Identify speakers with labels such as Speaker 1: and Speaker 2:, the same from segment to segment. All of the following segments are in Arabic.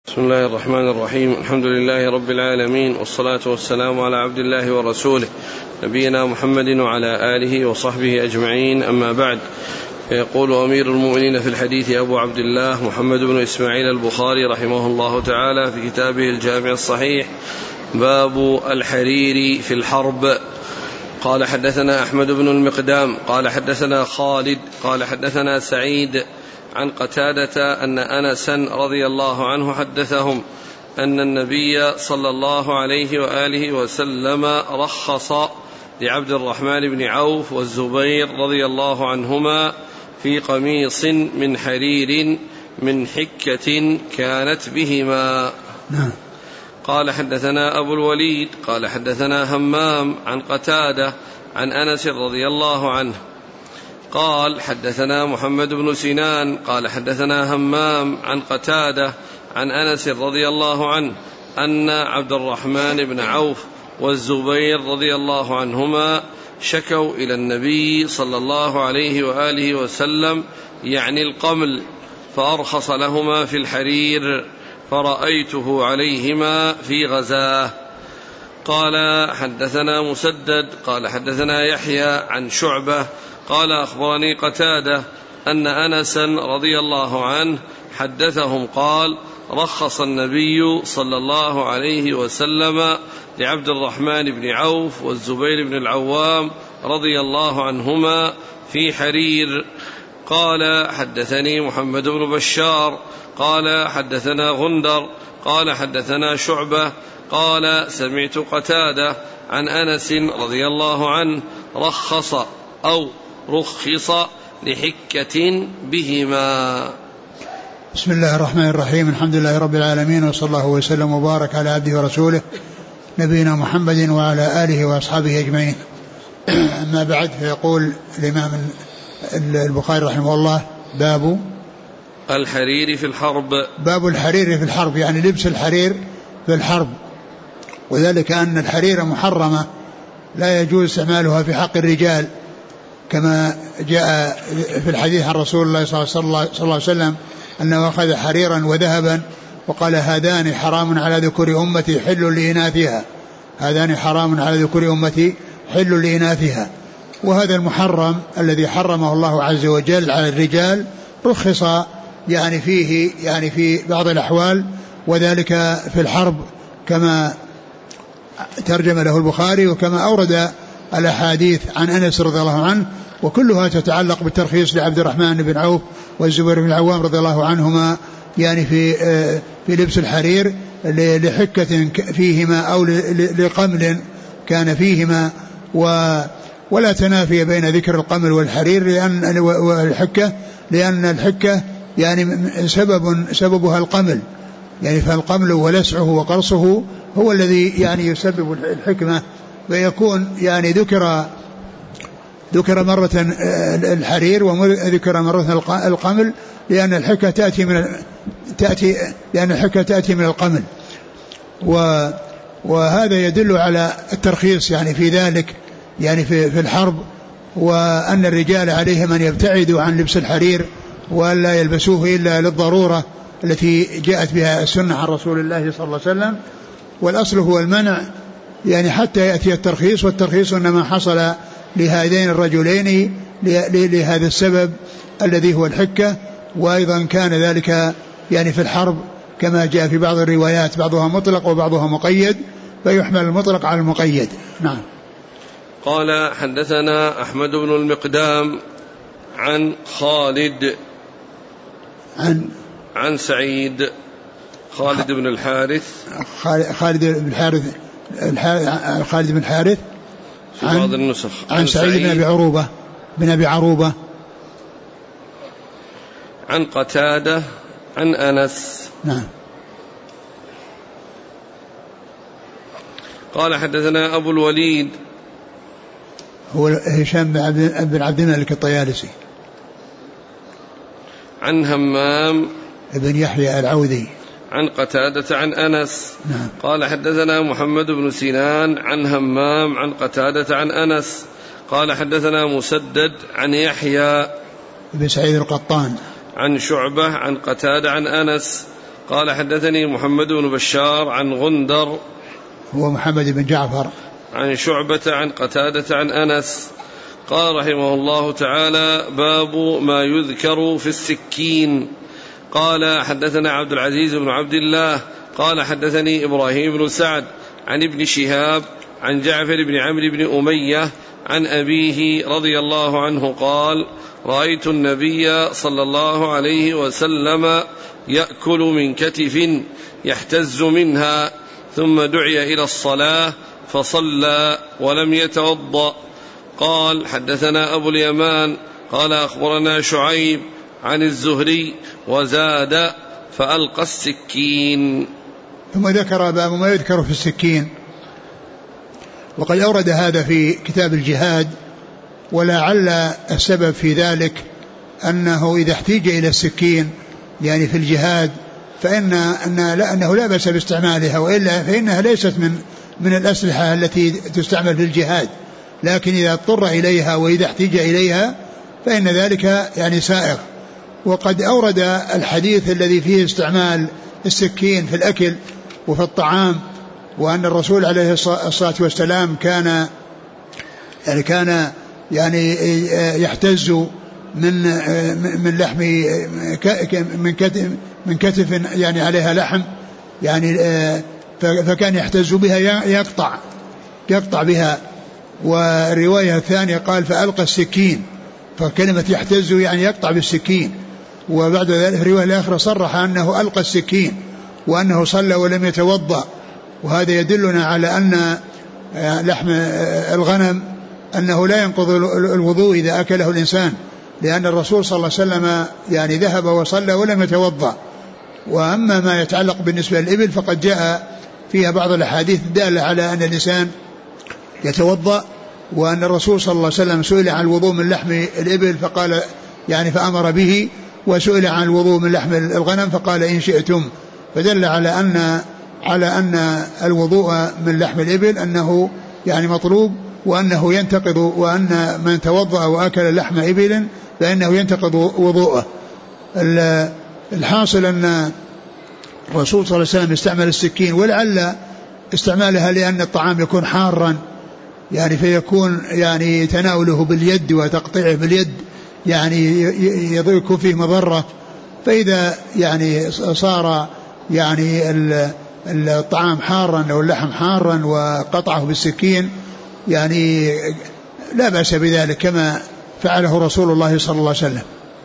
Speaker 1: بسم الله الرحمن الرحيم. الحمد لله رب العالمين، والصلاة والسلام على عبد الله ورسوله نبينا محمد وعلى آله وصحبه أجمعين، أما بعد. فيقول أمير المؤمنين في الحديث أبو عبد الله محمد بن إسماعيل البخاري رحمه الله تعالى في كتابه الجامع الصحيح: باب الحرير في الحرب. قال حدثنا أحمد بن المقدام قال حدثنا خالد قال حدثنا سعيد عن قتادة أن أنسا رضي الله عنه حدثهم أن النبي صلى الله عليه وآله وسلم رخص لعبد الرحمن بن عوف والزبير رضي الله عنهما في قميص من حرير من حكة كانت بهما. قال حدثنا أبو الوليد قال حدثنا همام عن قتادة عن أنس رضي الله عنه قال حدثنا محمد بن سنان قال حدثنا همام عن قتادة عن أنس رضي الله عنه أن عبد الرحمن بن عوف والزبير رضي الله عنهما شكوا إلى النبي صلى الله عليه وآله وسلم يعني القمل، فأرخص لهما في الحرير فرأيته عليهما في غزاه. قال حدثنا مسدد قال حدثنا يحيى عن شعبة قال أخبرني قتادة أن أنسا رضي الله عنه حدثهم قال: رخص النبي صلى الله عليه وسلم لعبد الرحمن بن عوف والزبير بن العوام رضي الله عنهما في حرير. قال حدثني محمد بن بشار قال حدثنا غندر قال حدثنا شعبة قال سمعت قتادة عن أنس رضي الله عنه رخص لحكة بهما.
Speaker 2: بسم الله الرحمن الرحيم. الحمد لله رب العالمين، وصلى الله وسلم وبارك على عبده ورسوله نبينا محمد وعلى آله وأصحابه أجمعين. أما بعد، فيقول الإمام البخاري رحمه الله: باب
Speaker 1: الحرير في الحرب.
Speaker 2: باب الحرير في الحرب، يعني لبس الحرير في الحرب، وذلك أن الحرير محرمة لا يجوز استعمالها في حق الرجال، كما جاء في الحديث عن رسول الله صلى الله عليه وسلم أنه أخذ حريرا وذهبا وقال: هذان حرام على ذكور أمتي حل لإناثها، هذان حرام على ذكور أمتي حل لإناثها. وهذا المحرم الذي حرمه الله عز وجل على الرجال رخص يعني فيه، يعني في بعض الأحوال، وذلك في الحرب كما ترجم له البخاري، وكما أورد الأحاديث عن أنس رضي الله عنه، وكلها تتعلق بالترخيص لعبد الرحمن بن عوف والزبير بن العوام رضي الله عنهما، يعني في لبس الحرير لحكة فيهما أو لقمل كان فيهما، ولا تنافي بين ذكر القمل والحرير لأن الحكة يعني سببها القمل، يعني فالقمل ولسعه وقرصه هو الذي يعني يسبب الحكمة، ويكون يعني ذكر مرة الحرير وذكر مرة القمل، لأن الحكة تأتي من القمل، وهذا يدل على الترخيص يعني في ذلك، يعني في الحرب، وأن الرجال عليهم أن يبتعدوا عن لبس الحرير ولا يلبسوه إلا للضرورة التي جاءت بها السنة عن رسول الله صلى الله عليه وسلم. والأصل هو المنع، يعني حتى يأتي الترخيص، والترخيص إنما حصل لهذين الرجلين لهذا السبب الذي هو الحكة، وأيضا كان ذلك يعني في الحرب كما جاء في بعض الروايات، بعضها مطلق وبعضها مقيد، فيحمل المطلق على المقيد. نعم.
Speaker 1: قال حدثنا أحمد بن المقدام عن خالد عن سعيد خالد بن الحارث في بعض النسخ
Speaker 2: عن سعيد بن أبي عروبة
Speaker 1: عن قتادة عن أنس.
Speaker 2: نعم.
Speaker 1: قال حدثنا أبو الوليد
Speaker 2: هو هشام بن عبد الملك الطيالسي
Speaker 1: عن همام
Speaker 2: ابن يحيى العوذي
Speaker 1: عن قتادة عن أنس.
Speaker 2: نعم.
Speaker 1: قال حدثنا محمد بن سنان عن همام عن قتادة عن أنس. قال حدثنا مسدد عن يحيى
Speaker 2: بن سعيد القطان
Speaker 1: عن شعبة عن قتادة عن أنس قال حدثني محمد بن بشار عن غندر
Speaker 2: هو محمد بن جعفر
Speaker 1: عن شعبة عن قتادة عن أنس قال رحمه الله تعالى باب ما يذكر في السكين. قال حدثنا عبد العزيز بن عبد الله قال حدثني إبراهيم بن سعد عن ابن شهاب عن جعفر بن عمرو بن أمية عن أبيه رضي الله عنه قال رأيت النبي صلى الله عليه وسلم يأكل من كتف يحتز منها ثم دعي إلى الصلاة فصلى ولم يتوضأ. قال حدثنا أبو اليمان قال أخبرنا شعيب عن الزهري وزاد فألقى السكين.
Speaker 2: ثم ذكر باب ما يذكر في السكين، وقد أورد هذا في كتاب الجهاد، ولعل السبب في ذلك أنه إذا احتيج إلى السكين يعني في الجهاد فإنه لا بأس باستعمالها، وإلا فإنها ليست من الأسلحة التي تستعمل في الجهاد، لكن إذا اضطر إليها وإذا احتيج إليها فإن ذلك يعني سائغ. وقد أورد الحديث الذي فيه استعمال السكين في الأكل وفي الطعام، وأن الرسول عليه الصلاة والسلام كان يحتز من لحم من كتف يعني عليها لحم يعني فكان يحتز بها يقطع بها. والرواية الثانية قال فألقى السكين، فكلمة يحتز يعني يقطع بالسكين. وبعد ذلك الرواية الآخرى صرح أنه ألقى السكين وأنه صلى ولم يتوضأ. وهذا يدلنا على أن لحم الغنم أنه لا ينقض الوضوء إذا أكله الإنسان، لأن الرسول صلى الله عليه وسلم يعني ذهب وصلى ولم يتوضأ. وأما ما يتعلق بالنسبة للإبل فقد جاء فيها بعض الأحاديث الدالة على أن الإنسان يتوضأ، وأن الرسول صلى الله عليه وسلم سئل عن الوضوء من لحم الإبل فقال يعني فأمر به، وسئل عن الوضوء من لحم الغنم فقال إن شئتم، فدل على أن الوضوء من لحم الإبل أنه يعني مطلوب، وأنه ينتقض، وأن من توضأ وأكل لحم إبل فإنه ينتقض وضوءه. الحاصل أن الرسول صلى الله عليه وسلم استعمل السكين، ولعل استعمالها لأن الطعام يكون حارا يعني فيكون يعني تناوله باليد وتقطيعه باليد يعني يكون فيه مضرة. فإذا يعني صار يعني الطعام حارا أو اللحم حارا وقطعه بالسكين يعني لا بأس بذلك كما فعله رسول الله صلى الله عليه وسلم.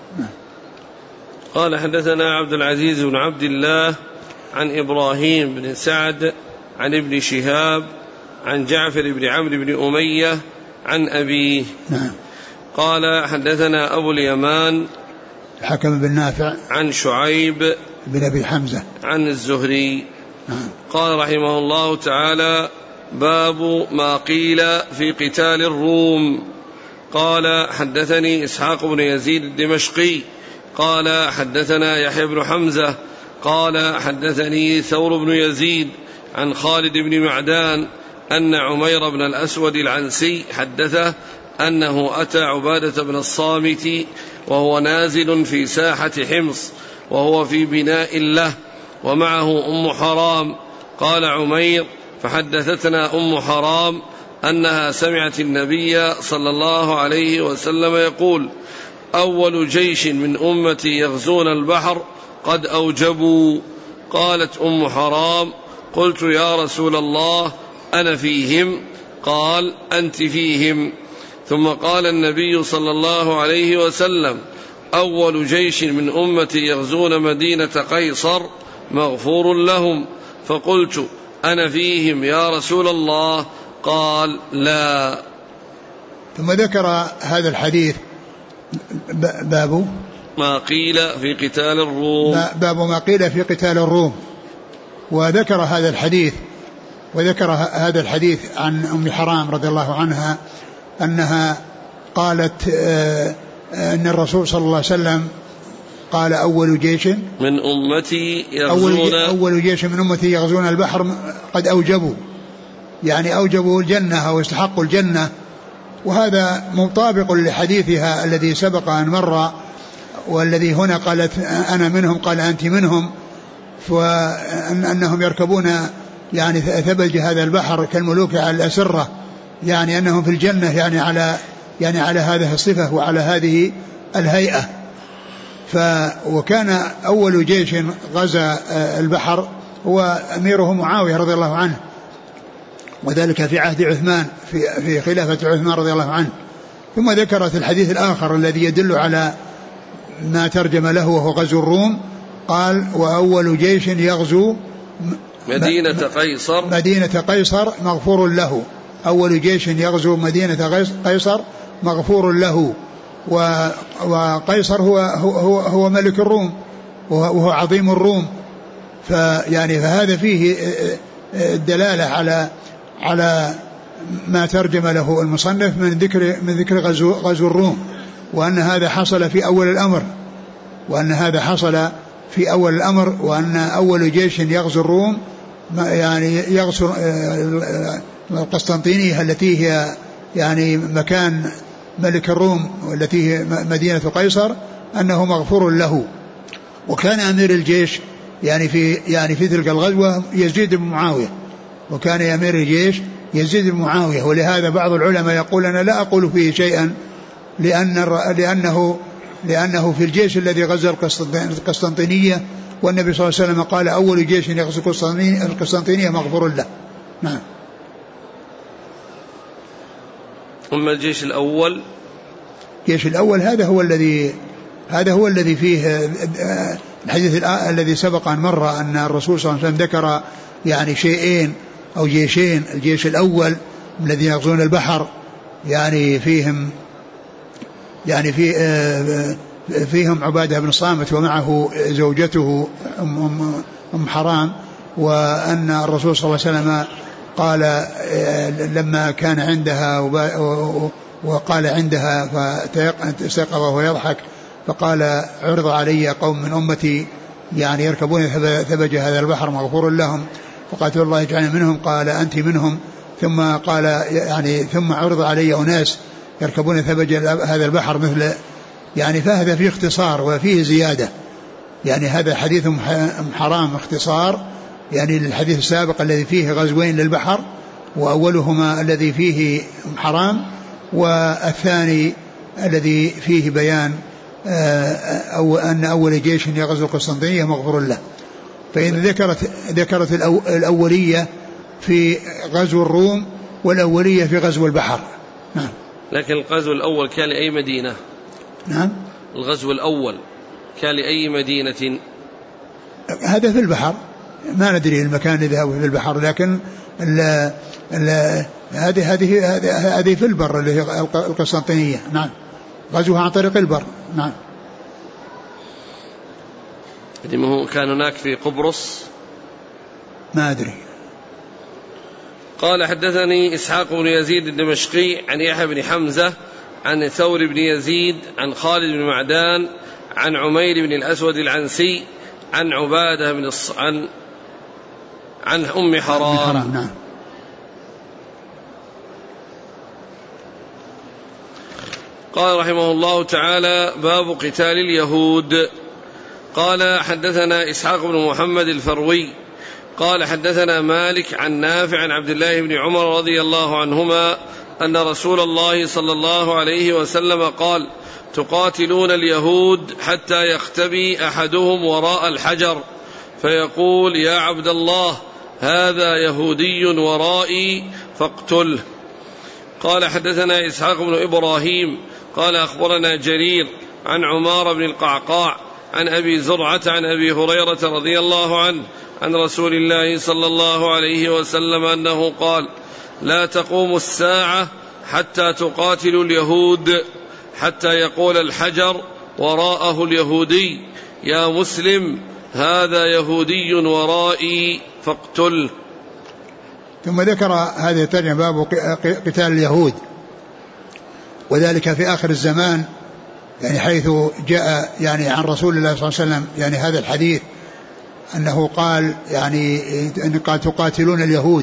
Speaker 1: قال حدثنا عبد العزيز بن عبد الله عن إبراهيم بن سعد عن ابن شهاب عن جعفر بن عمرو بن أمية عن أبيه. قال حدثنا أبو اليمان
Speaker 2: الحكم بن نافع عن
Speaker 1: شعيب
Speaker 2: بن أبي حمزة عن
Speaker 1: الزهري. قال رحمه الله تعالى باب ما قيل في قتال الروم. قال حدثني إسحاق بن يزيد الدمشقي قال حدثنا يحيى بن حمزة قال حدثني ثور بن يزيد عن خالد بن معدان أن عمير بن الأسود العنسي حدثه أنه أتى عبادة بن الصامت وهو نازل في ساحة حمص وهو في بناء له ومعه أم حرام. قال عمير فحدثتنا أم حرام أنها سمعت النبي صلى الله عليه وسلم يقول أول جيش من أمتي يغزون البحر قد أوجبوا. قالت أم حرام قلت يا رسول الله أنا فيهم؟ قال أنت فيهم. ثم قال النبي صلى الله عليه وسلم أول جيش من أمتي يغزون مدينة قيصر مغفور لهم. فقلت أنا فيهم يا رسول الله؟ قال لا.
Speaker 2: ثم ذكر هذا الحديث باب
Speaker 1: ما قيل في قتال الروم،
Speaker 2: باب ما قيل في قتال الروم. وذكر هذا الحديث عن أم حرام رضي الله عنها أنها قالت أن الرسول صلى الله عليه وسلم قال أول جيش
Speaker 1: من أمتي يغزون
Speaker 2: أول جيش من أمتي يغزون البحر قد أوجبوا، يعني أوجبوا الجنة أو استحقوا الجنة. وهذا مطابق لحديثها الذي سبق أن مر، والذي هنا قالت أنا منهم قال أنت منهم. فأنهم يركبون يعني ثبج هذا البحر كالملوك على الأسرة، يعني أنهم في الجنة يعني على هذه الصفة وعلى هذه الهيئة. وكان أول جيش غزا البحر هو أميره معاوية رضي الله عنه، وذلك في عهد عثمان في خلافة عثمان رضي الله عنه. ثم ذكرت الحديث الآخر الذي يدل على ما ترجم له وهو غزو الروم. قال وأول جيش يغزو مدينة قيصر مغفور له. أول جيش يغزو مدينة قيصر مغفور له. وقيصر هو ملك الروم وهو عظيم الروم. فهذا فيه الدلالة على ما ترجم له المصنف من ذكر غزو الروم، وأن هذا حصل في أول الأمر، وأن أول جيش يغزو الروم يعني يغزو القسطنطينية التي هي يعني مكان ملك الروم والتي هي مدينة قيصر، أنه مغفور له. وكان أمير الجيش يعني في تلك الغزوة يزيد بن معاوية، وكان أمير الجيش يزيد بن معاوية. ولهذا بعض العلماء يقول أنا لا أقول فيه شيئا لأنه في الجيش الذي غزا القسطنطينية والنبي صلى الله عليه وسلم قال أول جيش يغزو القسطنطينية مغفور له. نعم.
Speaker 1: أما الجيش الأول
Speaker 2: هذا هو الذي فيه الحديث الذي سبق أن مر أن الرسول صلى الله عليه وسلم ذكر يعني شيئين أو جيشين. الجيش الأول الذي يغزون البحر يعني فيهم عبادة بن صامت ومعه زوجته أم حرام، وأن الرسول صلى الله عليه وسلم قال لما كان عندها وقال عندها فاستيقظ وهو يضحك فقال عرض علي قوم من أمتي يعني يركبون ثبج هذا البحر مغفور لهم، فقالت الله يجعلني منهم، قال أنت منهم. ثم قال يعني ثم عرض علي أناس يركبون ثبج هذا البحر مثل يعني. فهذا فيه اختصار وفيه زيادة، يعني هذا حديث حرام اختصار يعني للحديث السابق الذي فيه غزوين للبحر، وأولهما الذي فيه حرام، والثاني الذي فيه بيان أو أن أول جيش يغزو القسطنطينية مغفور له. فإن ذكرت الأولية في غزو الروم والأولية في غزو البحر. نعم.
Speaker 1: لكن الغزو الأول كان لأي مدينة؟
Speaker 2: نعم.
Speaker 1: الغزو الأول كان لأي مدينة؟
Speaker 2: هذا في البحر، ما ندري المكان إذا هو في البحر، لكن هذه في البر اللي هي القسطنطينية. نعم. غزوها عن طريق البر. نعم.
Speaker 1: كان هناك في قبرص؟
Speaker 2: ما أدري.
Speaker 1: قال حدثني إسحاق بن يزيد الدمشقي عن يحيى بن حمزة عن ثور بن يزيد عن خالد بن معدان عن عمير بن الأسود العنسي عن عبادة بن عن أم حرام.
Speaker 2: نعم.
Speaker 1: قال رحمه الله تعالى باب قتال اليهود. قال حدثنا إسحاق بن محمد الفروي قال حدثنا مالك عن نافع عن عبد الله بن عمر رضي الله عنهما أن رسول الله صلى الله عليه وسلم قال تقاتلون اليهود حتى يختبي أحدهم وراء الحجر فيقول يا عبد الله هذا يهودي ورائي فاقتله. قال حدثنا إسحاق بن إبراهيم قال أخبرنا جرير عن عمار بن القعقاع عن أبي زرعة عن أبي هريرة رضي الله عنه عن رسول الله صلى الله عليه وسلم أنه قال لا تقوم الساعة حتى تقاتل اليهود حتى يقول الحجر وراءه اليهودي يا مسلم هذا يهودي ورائي فاقتله.
Speaker 2: ثم ذكر هذه الترجمة باب قتال اليهود، وذلك في آخر الزمان يعني حيث جاء يعني عن رسول الله صلى الله عليه وسلم يعني هذا الحديث أنه قال يعني أن قال تقاتلون اليهود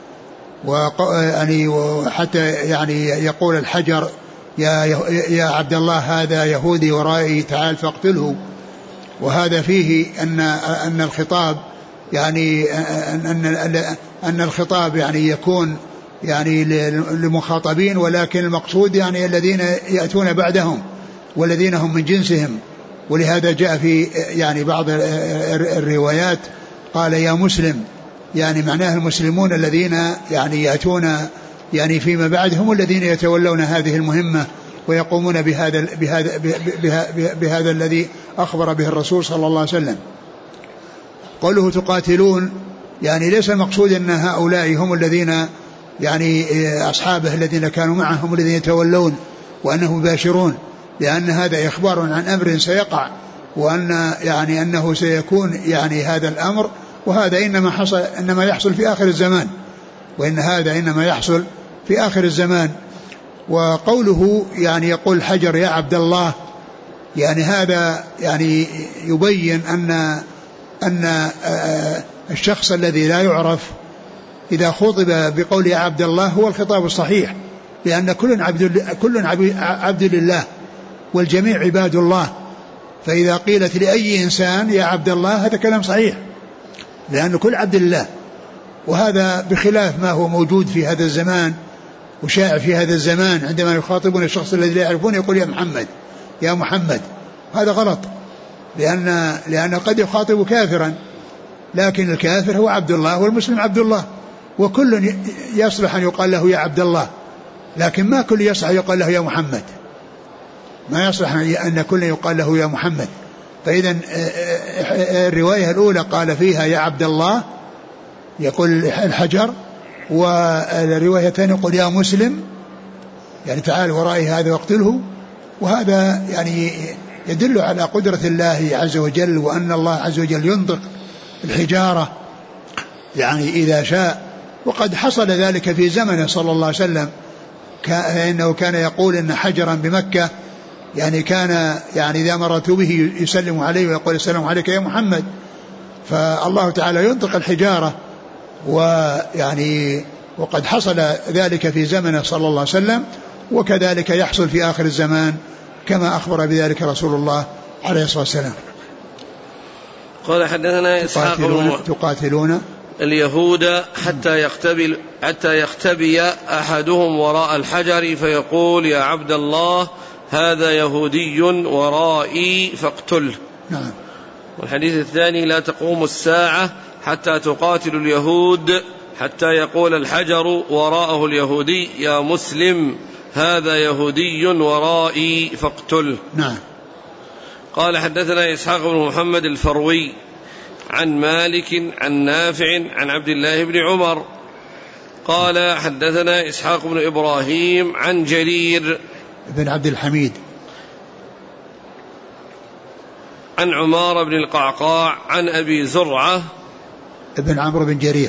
Speaker 2: يعني وحتى يعني يقول الحجر يا عبد الله هذا يهودي ورائي تعال فاقتله. وهذا فيه أن الخطاب يعني أن الخطاب يعني يكون يعني لمخاطبين، ولكن المقصود يعني الذين يأتون بعدهم والذين هم من جنسهم. ولهذا جاء في يعني بعض الروايات قال يا مسلم، يعني معناه المسلمون الذين يعني يأتون يعني فيما بعد هم الذين يتولون هذه المهمة ويقومون بهذا الذي أخبر به الرسول صلى الله عليه وسلم. قوله تقاتلون يعني ليس المقصود أن هؤلاء هم الذين يعني أصحابه الذين كانوا معهم الذين يتولون وأنهم مباشرون، لأن هذا إخبار عن أمر سيقع، وأن يعني أنه سيكون يعني هذا الأمر، وهذا إنما يحصل في آخر الزمان، وإن هذا إنما يحصل في آخر الزمان. وقوله يعني يقول حجر يا عبد الله، يعني هذا يعني يبين أن الشخص الذي لا يعرف إذا خطب بقول يا عبد الله هو الخطاب الصحيح، لأن كل عبد لله والجميع عباد الله، فإذا قيلت لأي إنسان يا عبد الله هذا كلام صحيح، لأن كل عبد لله. وهذا بخلاف ما هو موجود في هذا الزمان وشائع في هذا الزمان، عندما يخاطبون الشخص الذي لا يعرفون يقول يا محمد، هذا غلط، لأن قد يخاطب كافرا، لكن الكافر هو عبد الله والمسلم عبد الله، وكل يصلح أن يقال له يا عبد الله، لكن ما كل يصلح يقال له يا محمد، ما يصلح أن كل يقال له يا محمد. فإذا الرواية الأولى قال فيها يا عبد الله يقول الحجر، والرواية الثانية يقول يا مسلم يعني تعال ورائي هذا واقتله. وهذا يعني يدل على قدرة الله عز وجل، وأن الله عز وجل ينطق الحجارة يعني إذا شاء. وقد حصل ذلك في زمنه صلى الله عليه وسلم، إنه كان يقول إن حجرا بمكة يعني كان يعني إذا مرت به يسلم عليه ويقول السلام عليك يا محمد، فالله تعالى ينطق الحجارة. ويعني وقد حصل ذلك في زمنه صلى الله عليه وسلم، وكذلك يحصل في آخر الزمان كما أخبر بذلك رسول الله عليه الصلاة والسلام.
Speaker 1: قال حدثنا إسحاق
Speaker 2: تقاتلون
Speaker 1: اليهود حتى يختبي أحدهم وراء الحجر فيقول يا عبد الله هذا يهودي ورائي فاقتله.
Speaker 2: نعم.
Speaker 1: والحديث الثاني لا تقوم الساعة حتى تقاتل اليهود حتى يقول الحجر وراءه اليهودي يا مسلم هذا يهودي ورائي فاقتله.
Speaker 2: نعم.
Speaker 1: قال حدثنا إسحاق بن محمد الفروي عن مالك عن نافع عن عبد الله بن عمر قال حدثنا إسحاق بن إبراهيم عن جرير
Speaker 2: بن عبد الحميد
Speaker 1: عن عمار بن القعقاع عن أبي زرعة
Speaker 2: ابن عمرو بن جرير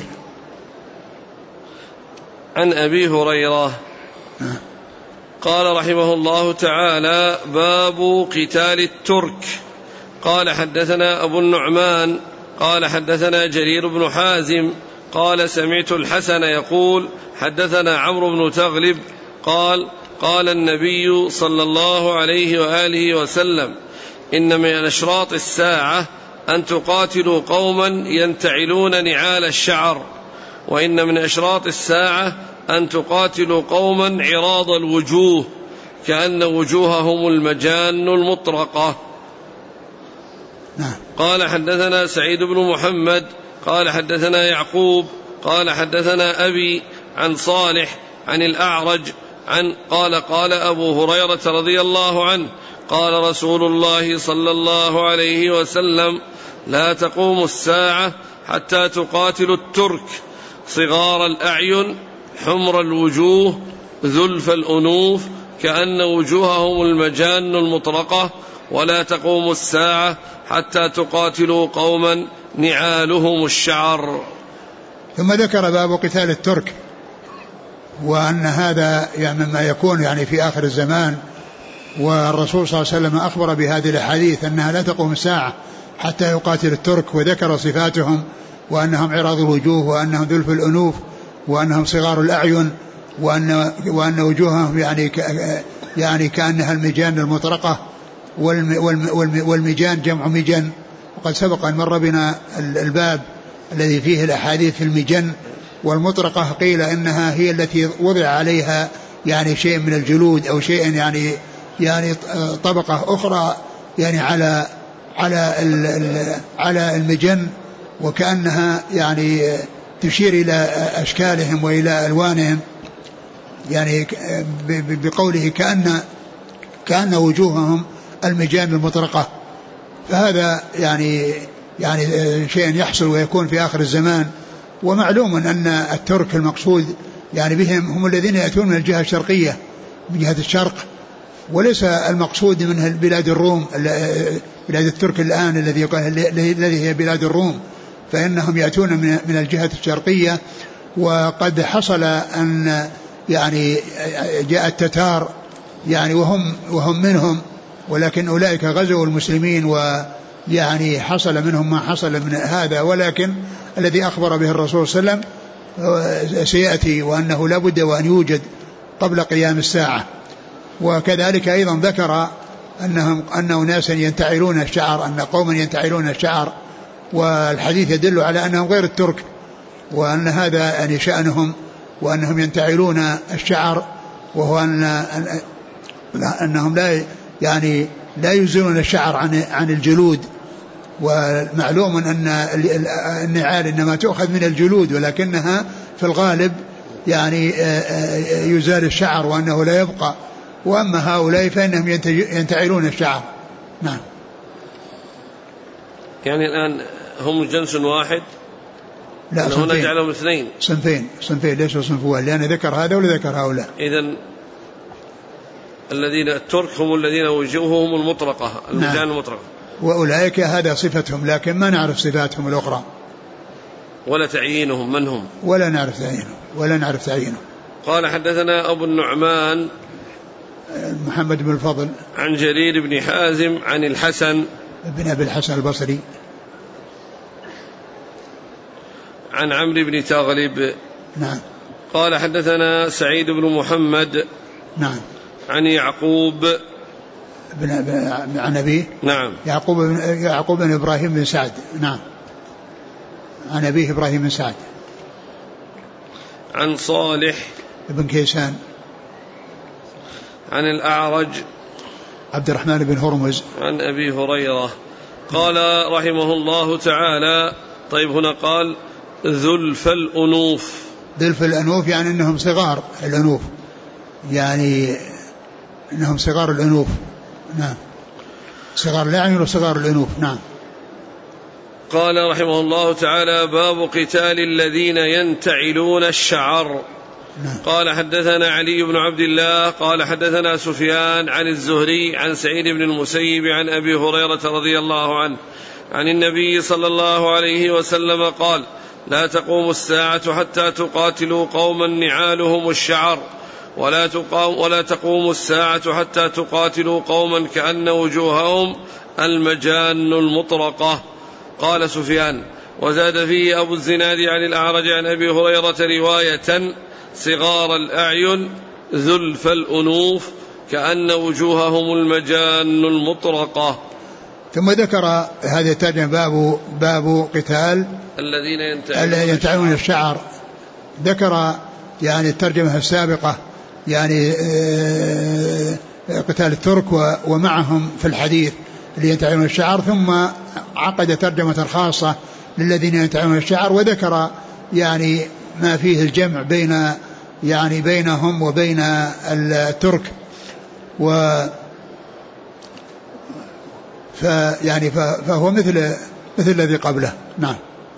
Speaker 1: عن أبي هريرة قال رحمه الله تعالى باب قتال الترك. قال حدثنا أبو النعمان قال حدثنا جرير بن حازم قال سمعت الحسن يقول حدثنا عمرو بن تغلب قال النبي صلى الله عليه وآله وسلم إن من أشراط الساعة أن تقاتلوا قوما ينتعلون نعال الشعر، وإن من أشراط الساعة أن تقاتلوا قوما عراض الوجوه كأن وجوههم المجان المطرقة. قال حدثنا سعيد بن محمد قال حدثنا يعقوب قال حدثنا أبي عن صالح عن الأعرج قال أبو هريرة رضي الله عنه قال رسول الله صلى الله عليه وسلم لا تقوم الساعة حتى تقاتل الترك صغار الأعين حمر الوجوه ذلف الأنوف كأن وجوههم المجان المطرقة، ولا تقوم الساعة حتى تقاتلوا قوما نعالهم الشعر.
Speaker 2: ثم ذكر باب قتال الترك، وأن هذا يعني مما يكون يعني في آخر الزمان، والرسول صلى الله عليه وسلم أخبر بهذه الأحاديث أنها لا تقوم الساعة حتى يقاتل الترك، وذكر صفاتهم وأنهم عراض الوجوه وأنهم ذلف الأنوف وأنهم صغار الأعين وأن وجوههم يعني كأنها المجان المطرقة، والمجان جمع مجن وقد سبق أن مر بنا الباب الذي فيه الأحاديث في المجن والمطرقة، قيل إنها هي التي وضع عليها يعني شيء من الجلود أو شيء يعني طبقة أخرى يعني على المجن، وكأنها يعني تشير إلى أشكالهم وإلى ألوانهم، يعني بقوله كأن وجوههم المجان المطرقة. فهذا يعني شيء يحصل ويكون في آخر الزمان. ومعلوم أن الترك المقصود يعني بهم هم الذين يأتون من الجهة الشرقية من جهة الشرق، وليس المقصود من بلاد الروم بلاد الترك الآن الذي هي بلاد الروم، فإنهم يأتون من الجهة الشرقية. وقد حصل أن يعني جاء التتار يعني وهم منهم، ولكن أولئك غزوا المسلمين ويعني حصل منهم ما حصل من هذا، ولكن الذي أخبر به الرسول صلى الله عليه وسلم سيأتي، وأنه لا بد وأن يوجد قبل قيام الساعة. وكذلك أيضا ذكر أن ناسا ينتعلون الشعر، أن قوما ينتعلون الشعر، والحديث يدل على أنهم غير الترك، وأن هذا يعني شأنهم، وأنهم ينتعلون الشعر، وهو أنهم لا يزيلون الشعر عن الجلود. ومعلوم أن النعال إنما تؤخذ من الجلود، ولكنها في الغالب يعني يزال الشعر وأنه لا يبقى. وأما هؤلاء فإنهم ينتعلون الشعر. نعم.
Speaker 1: يعني الآن هم جنس واحد؟
Speaker 2: لا،
Speaker 1: هنا جعلهم اثنين،
Speaker 2: صنفين ليسوا صنف واحد، لأن ذكر هذا ولا ذكر هؤلاء.
Speaker 1: إذن الذين الترك هم الذين وجوههم المطرقة، المجان. نعم. المطرقة،
Speaker 2: وأولئك هذا صفتهم، لكن ما نعرف صفاتهم الأخرى
Speaker 1: ولا تعيينهم من هم،
Speaker 2: ولا نعرف تعيينهم.
Speaker 1: قال حدثنا أبو النعمان
Speaker 2: محمد بن الفضل
Speaker 1: عن جرير بن حازم عن الحسن
Speaker 2: بن أبي الحسن البصري
Speaker 1: عن عمرو بن تغلب.
Speaker 2: نعم.
Speaker 1: قال حدثنا سعيد بن محمد.
Speaker 2: نعم.
Speaker 1: عن يعقوب
Speaker 2: عن أبيه.
Speaker 1: نعم.
Speaker 2: يعقوب بن إبراهيم بن سعد. نعم. عن أبيه إبراهيم بن سعد.
Speaker 1: عن صالح
Speaker 2: بن كيسان.
Speaker 1: عن الأعرج
Speaker 2: عبد الرحمن بن هرمز.
Speaker 1: عن أبي هريرة قال رحمه الله تعالى. طيب هنا قال ذلف الأنوف.
Speaker 2: ذلف الأنوف يعني أنهم صغار الأنوف، يعني أنهم صغار الأنوف. نعم. صغار الأعين وصغار الأنوف. نعم.
Speaker 1: قال رحمه الله تعالى باب قتال الذين ينتعلون الشعر.
Speaker 2: نعم.
Speaker 1: قال حدثنا علي بن عبد الله قال حدثنا سفيان عن الزهري عن سعيد بن المسيب عن أبي هريرة رضي الله عنه عن النبي صلى الله عليه وسلم قال لا تقوم الساعة حتى تقاتلوا قوما نعالهم الشعر ولا تقوم الساعة حتى تقاتلوا قوما كأن وجوههم المجان المطرقة. قال سفيان وزاد فيه أبو الزناد عن الأعرج عن أبي هريرة رواية صغار الأعين ذلف الأنوف كأن وجوههم المجان المطرقة.
Speaker 2: ثم ذكر هذا الترجمة باب قتال الذين ينتعلون الشعر. ذكر يعني الترجمة السابقة يعني قتال الترك ومعهم في الحديث اللي ينتعلون الشعر، ثم عقد ترجمة خاصة للذين ينتعلون الشعر، وذكر يعني ما فيه الجمع بينهم وبين الترك، فهو مثل الذي قبله. نعم.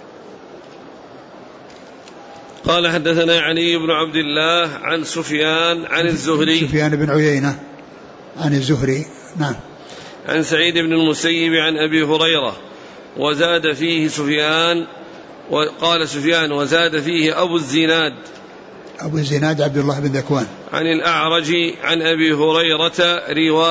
Speaker 1: قال حدثنا علي بن عبد الله عن سفيان عن الزهري.
Speaker 2: سفيان بن عيينة عن الزهري. نعم.
Speaker 1: عن سعيد بن المسيب عن أبي هريرة وزاد فيه سفيان. وقال سفيان وزاد فيه أبو الزناد عبد الله بن ذكوان عن الأعرج عن أبي هريرة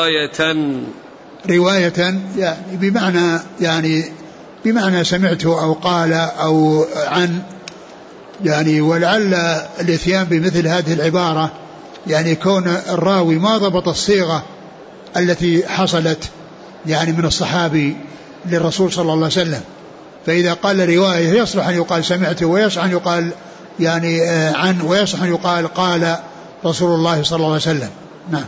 Speaker 2: رواية يعني بمعنى سمعته أو قال أو عن، يعني ولعل الاتيان بمثل هذه العبارة يعني كون الراوي ما ضبط الصيغة التي حصلت يعني من الصحابي للرسول صلى الله عليه وسلم. فإذا قال رواية يصلح أن يقال سمعت، ويصلح أن يقال يعني عن، ويصلح أن يقال قال رسول الله صلى الله عليه وسلم. نعم.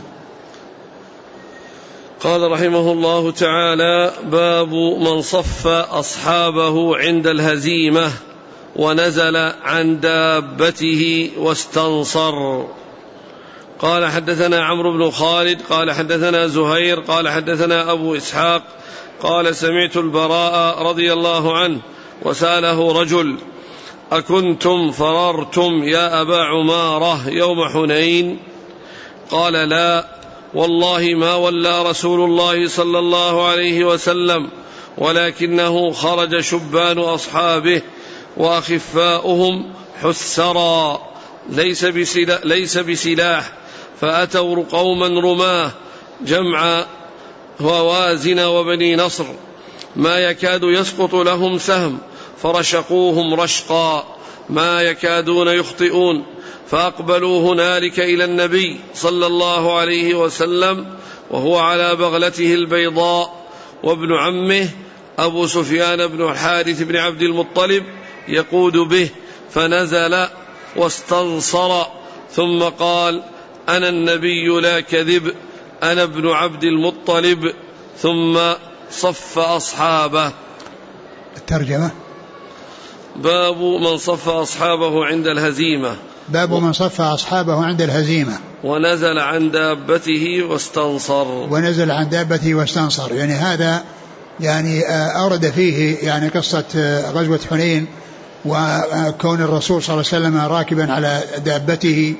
Speaker 1: قال رحمه الله تعالى: باب من صف أصحابه عند الهزيمة ونزل عن دابته واستنصر. قال حدثنا عمرو بن خالد قال حدثنا زهير قال حدثنا أبو إسحاق قال سمعت البراء رضي الله عنه وسأله رجل: أكنتم فررتم يا أبا عمارة يوم حنين؟ قال: لا والله ما ولى رسول الله صلى الله عليه وسلم، ولكنه خرج شبان أصحابه وأخفاؤهم حسرا ليس بسلاح، فأتوا قوما رماه جمع هوازن وبني نصر ما يكاد يسقط لهم سهم، فرشقوهم رشقا ما يكادون يخطئون، فأقبلوا هنالك إلى النبي صلى الله عليه وسلم وهو على بغلته البيضاء، وابن عمه أبو سفيان بن الحارث بن عبد المطلب يقود به، فنزل واستنصر ثم قال: أنا النبي لا كذب، أنا ابن عبد المطلب، ثم صف أصحابه.
Speaker 2: الترجمة:
Speaker 1: باب من صف أصحابه عند الهزيمة.
Speaker 2: باب من صف أصحابه عند الهزيمة
Speaker 1: ونزل عن دابته واستنصر. ونزل
Speaker 2: عن دابته واستنصر، يعني هذا يعني أورد فيه يعني قصة غزوة حنين، وكون الرسول صلى الله عليه وسلم راكبا على دابته،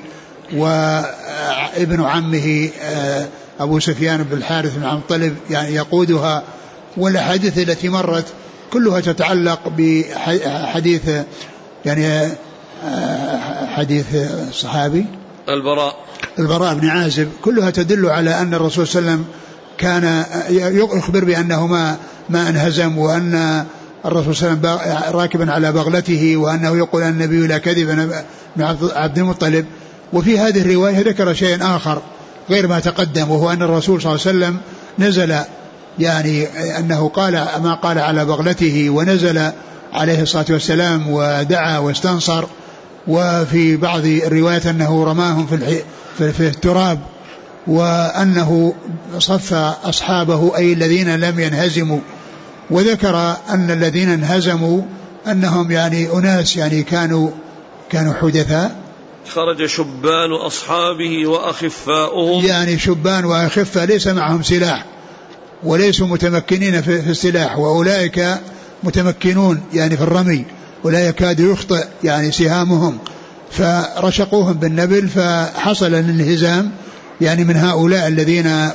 Speaker 2: وابن عمه أبو سفيان بن الحارث بن عبد المطلب يعني يقودها. والأحاديث التي مرت كلها تتعلق بحديث يعني حديث الصحابي البراء بن عازب، كلها تدل على أن الرسول صلى الله عليه وسلم كان يخبر بأنه ما انهزم، وأن الرسول صلى الله عليه وسلم راكبا على بغلته، وأنه يقول النبي لا كذب أنا عبد المطلب. وفي هذه الرواية ذكر شيء آخر غير ما تقدم، وهو أن الرسول صلى الله عليه وسلم نزل، يعني أنه قال ما قال على بغلته، ونزل عليه الصلاة والسلام ودعا واستنصر. وفي بعض الروايات أنه رماهم في التراب، وأنه صف أصحابه أي الذين لم ينهزموا. وذكر أن الذين انهزموا أنهم يعني أناس يعني كانوا حدثاء.
Speaker 1: خرج شبان أصحابه وأخفاؤهم،
Speaker 2: يعني شبان وأخفاء ليس معهم سلاح وليسوا متمكنين في السلاح، وأولئك متمكنون يعني في الرمي ولا يكاد يخطئ يعني سهامهم، فرشقوهم بالنبل، فحصل الانهزام يعني من هؤلاء الذين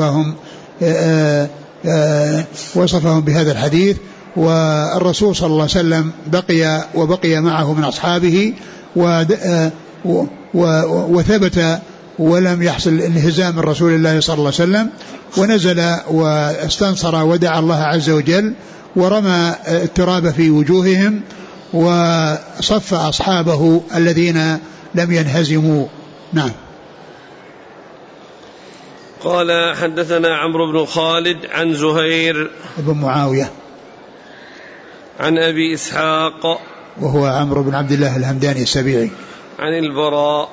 Speaker 2: وصفهم بهذا الحديث. والرسول صلى الله عليه وسلم بقي معه من أصحابه وثبت ولم يحصل انهزام من رسول الله صلى الله عليه وسلم، ونزل واستنصر ودعا الله عز وجل، ورمى التراب في وجوههم، وصف أصحابه الذين لم ينهزموا. نعم.
Speaker 1: قال حدثنا عمرو بن خالد عن زهير
Speaker 2: بن معاوية
Speaker 1: عن أبي إسحاق
Speaker 2: وهو عمرو بن عبد الله الهمداني السبيعي
Speaker 1: عن البراء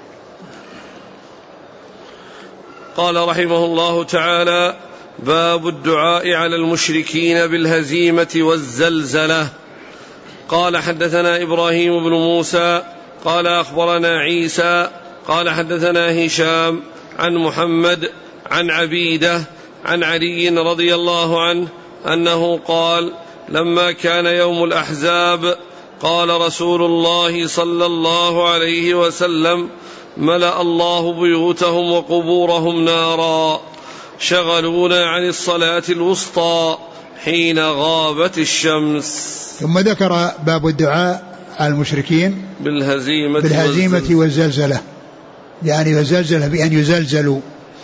Speaker 1: قال رحمه الله تعالى: باب الدعاء على المشركين بالهزيمة والزلزلة. قال حدثنا إبراهيم بن موسى قال أخبرنا عيسى قال حدثنا هشام عن محمد عن عبيدة عن علي رضي الله عنه أنه قال: لما كان يوم الأحزاب قال رسول الله صلى الله عليه وسلم: ملأ الله بيوتهم وقبورهم نارا، شغلونا عن الصلاة الوسطى حين غابت الشمس.
Speaker 2: ثم ذكر باب الدعاء على المشركين
Speaker 1: بالهزيمة
Speaker 2: والزلزلة، يعني والزلزلة بأن يزلزلوا.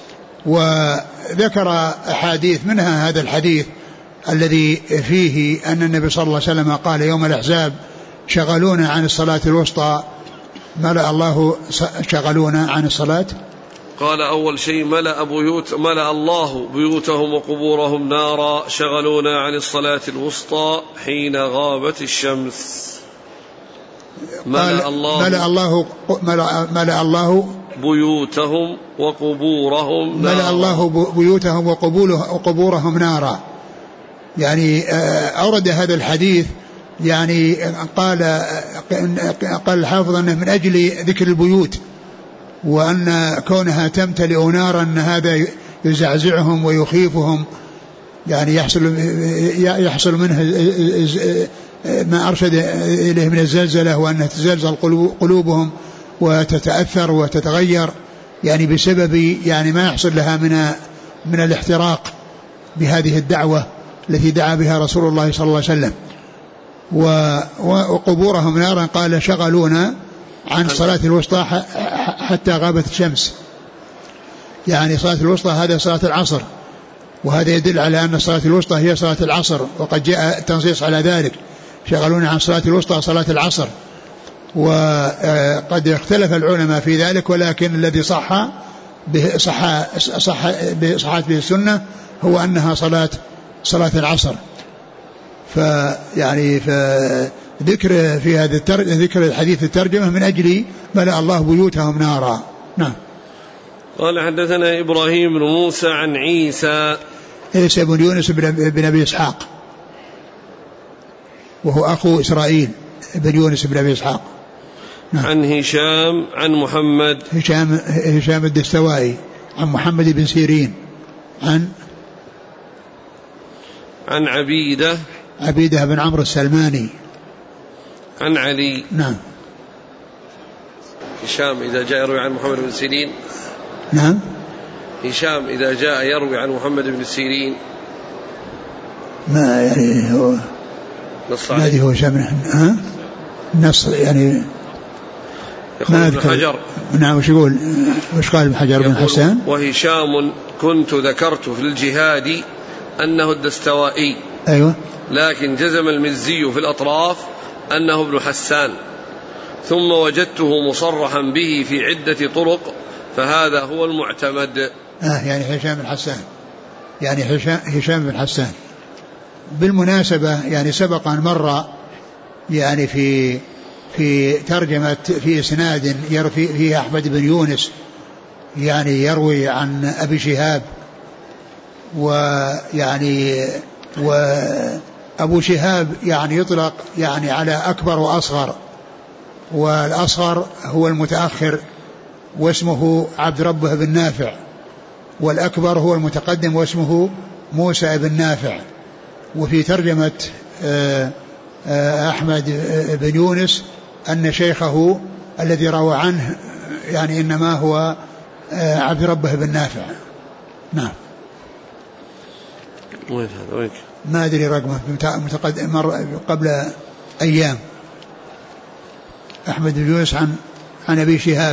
Speaker 2: وذكر أحاديث منها هذا الحديث الذي فيه أن النبي صلى الله عليه وسلم قال يوم الأحزاب: شغلونا عن الصلاة الوسطى. ملأ الله شغلونا عن الصلاة
Speaker 1: قال أول شيء ملأ الله بيوتهم وقبورهم نارا شغلونا عن الصلاة الوسطى حين غابت الشمس. ملأ الله بيوتهم وقبورهم نارا.
Speaker 2: ملأ الله بيوتهم وقبورهم نارا. يعني أورد هذا الحديث، يعني قال الحافظ أنه من أجل ذكر البيوت، وأن كونها تمتلئ نارا أن هذا يزعزعهم ويخيفهم، يعني يحصل منه ما أرشد إليه من الزلزلة، وأنها تزلزل قلوبهم وتتأثر وتتغير، يعني بسبب يعني ما يحصل لها من الاحتراق بهذه الدعوة التي دعا بها رسول الله صلى الله عليه وسلم. وقبورهم نارا قال شغلونا عن صلاة الوسطى حتى غابت الشمس. يعني صلاة الوسطى هذا صلاة العصر، وهذا يدل على أن صلاة الوسطى هي صلاة العصر، وقد جاء التنصيص على ذلك، شغلونا عن صلاة الوسطى صلاة العصر. وقد اختلف العلماء في ذلك، ولكن الذي صحت به السنة هو أنها صلاة العصر. فيعني ذكر في هذا ذكر الحديث الترجمة من أجل ملأ الله بيوتهم نارا. نعم.
Speaker 1: قال حدثنا إبراهيم بن موسى عن عيسى
Speaker 2: بن يونس بن أبي إسحاق، وهو أخو إسرائيل بن يونس بن أبي إسحاق.
Speaker 1: نعم. عن هشام عن محمد
Speaker 2: هشام الدستوائي عن محمد بن سيرين عن عبيدة بن عمرو السلماني
Speaker 1: عن علي.
Speaker 2: نعم.
Speaker 1: هشام إذا جاء يروي عن محمد بن سيرين.
Speaker 2: نعم.
Speaker 1: هشام إذا جاء يروي عن محمد بن سيرين
Speaker 2: ما يعني هو
Speaker 1: نص عليه.
Speaker 2: هو هشام نص يعني
Speaker 1: ما ابن حجر.
Speaker 2: نعم. وش يقول؟ وش قال ابن حجر بن حسان؟
Speaker 1: وهشام كنت ذكرت في الجهاد أنه الدستوائي.
Speaker 2: أيوة.
Speaker 1: لكن جزم المزي في الأطراف أنه ابن حسان، ثم وجدته مصرحا به في عدة طرق، فهذا هو المعتمد.
Speaker 2: يعني هشام بن حسان، يعني هشام بن حسان. بالمناسبة يعني سبق أن مر يعني في ترجمة في إسناد يروي فيه أحمد بن يونس، يعني يروي عن أبي شهاب، ويعني وأبو شهاب يعني يطلق يعني على أكبر وأصغر، والأصغر هو المتأخر واسمه عبد ربه بن نافع، والأكبر هو المتقدم واسمه موسى بن نافع. وفي ترجمة أحمد بن يونس أن شيخه الذي روى عنه يعني إنما هو عبد ربه بن نافع. نعم. ما أدري رقمه مر قبل أيام. أحمد بن يونس عن أبي شهاب،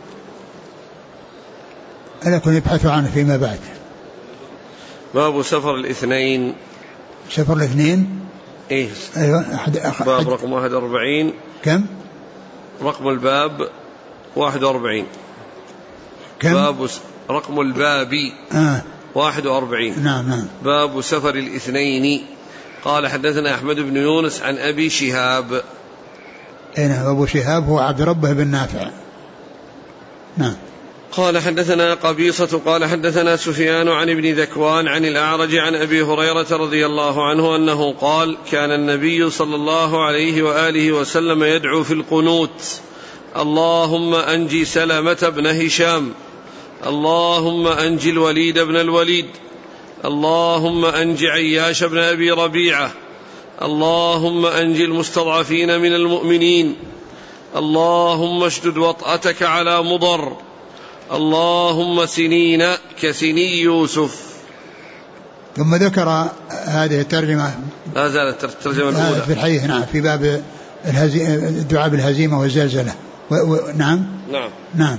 Speaker 2: أنا كنت يبحث عنه فيما بعد.
Speaker 1: باب سفر الاثنين.
Speaker 2: سفر الاثنين.
Speaker 1: إيه.
Speaker 2: أيوة.
Speaker 1: باب رقم 41.
Speaker 2: كم؟
Speaker 1: رقم الباب 41.
Speaker 2: كم؟
Speaker 1: باب رقم الباب 41.
Speaker 2: نعم.
Speaker 1: باب سفر الاثنين. قال حدثنا أحمد بن يونس عن أبي شهاب.
Speaker 2: أين أبو شهاب؟ هو عبد ربه بن نافع. نعم.
Speaker 1: قال حدثنا قبيصة قال حدثنا سفيان عن ابن ذكوان عن الأعرج عن أبي هريرة رضي الله عنه أنه قال كان النبي صلى الله عليه وآله وسلم يدعو في القنوت: اللهم أنجي سلمة بن هشام، اللهم أنجي الوليد بن الوليد، اللهم أنجي عياش بن أبي ربيعة، اللهم أنجي المستضعفين من المؤمنين، اللهم اشدد وطأتك على مضر، اللهم سنين كسني يوسف.
Speaker 2: ثم ذكر هذه الترجمة،
Speaker 1: لا زالت الترجمة الأولى
Speaker 2: في الحديث. نعم. في باب الدعاء بالهزيمة والزلزلة. نعم.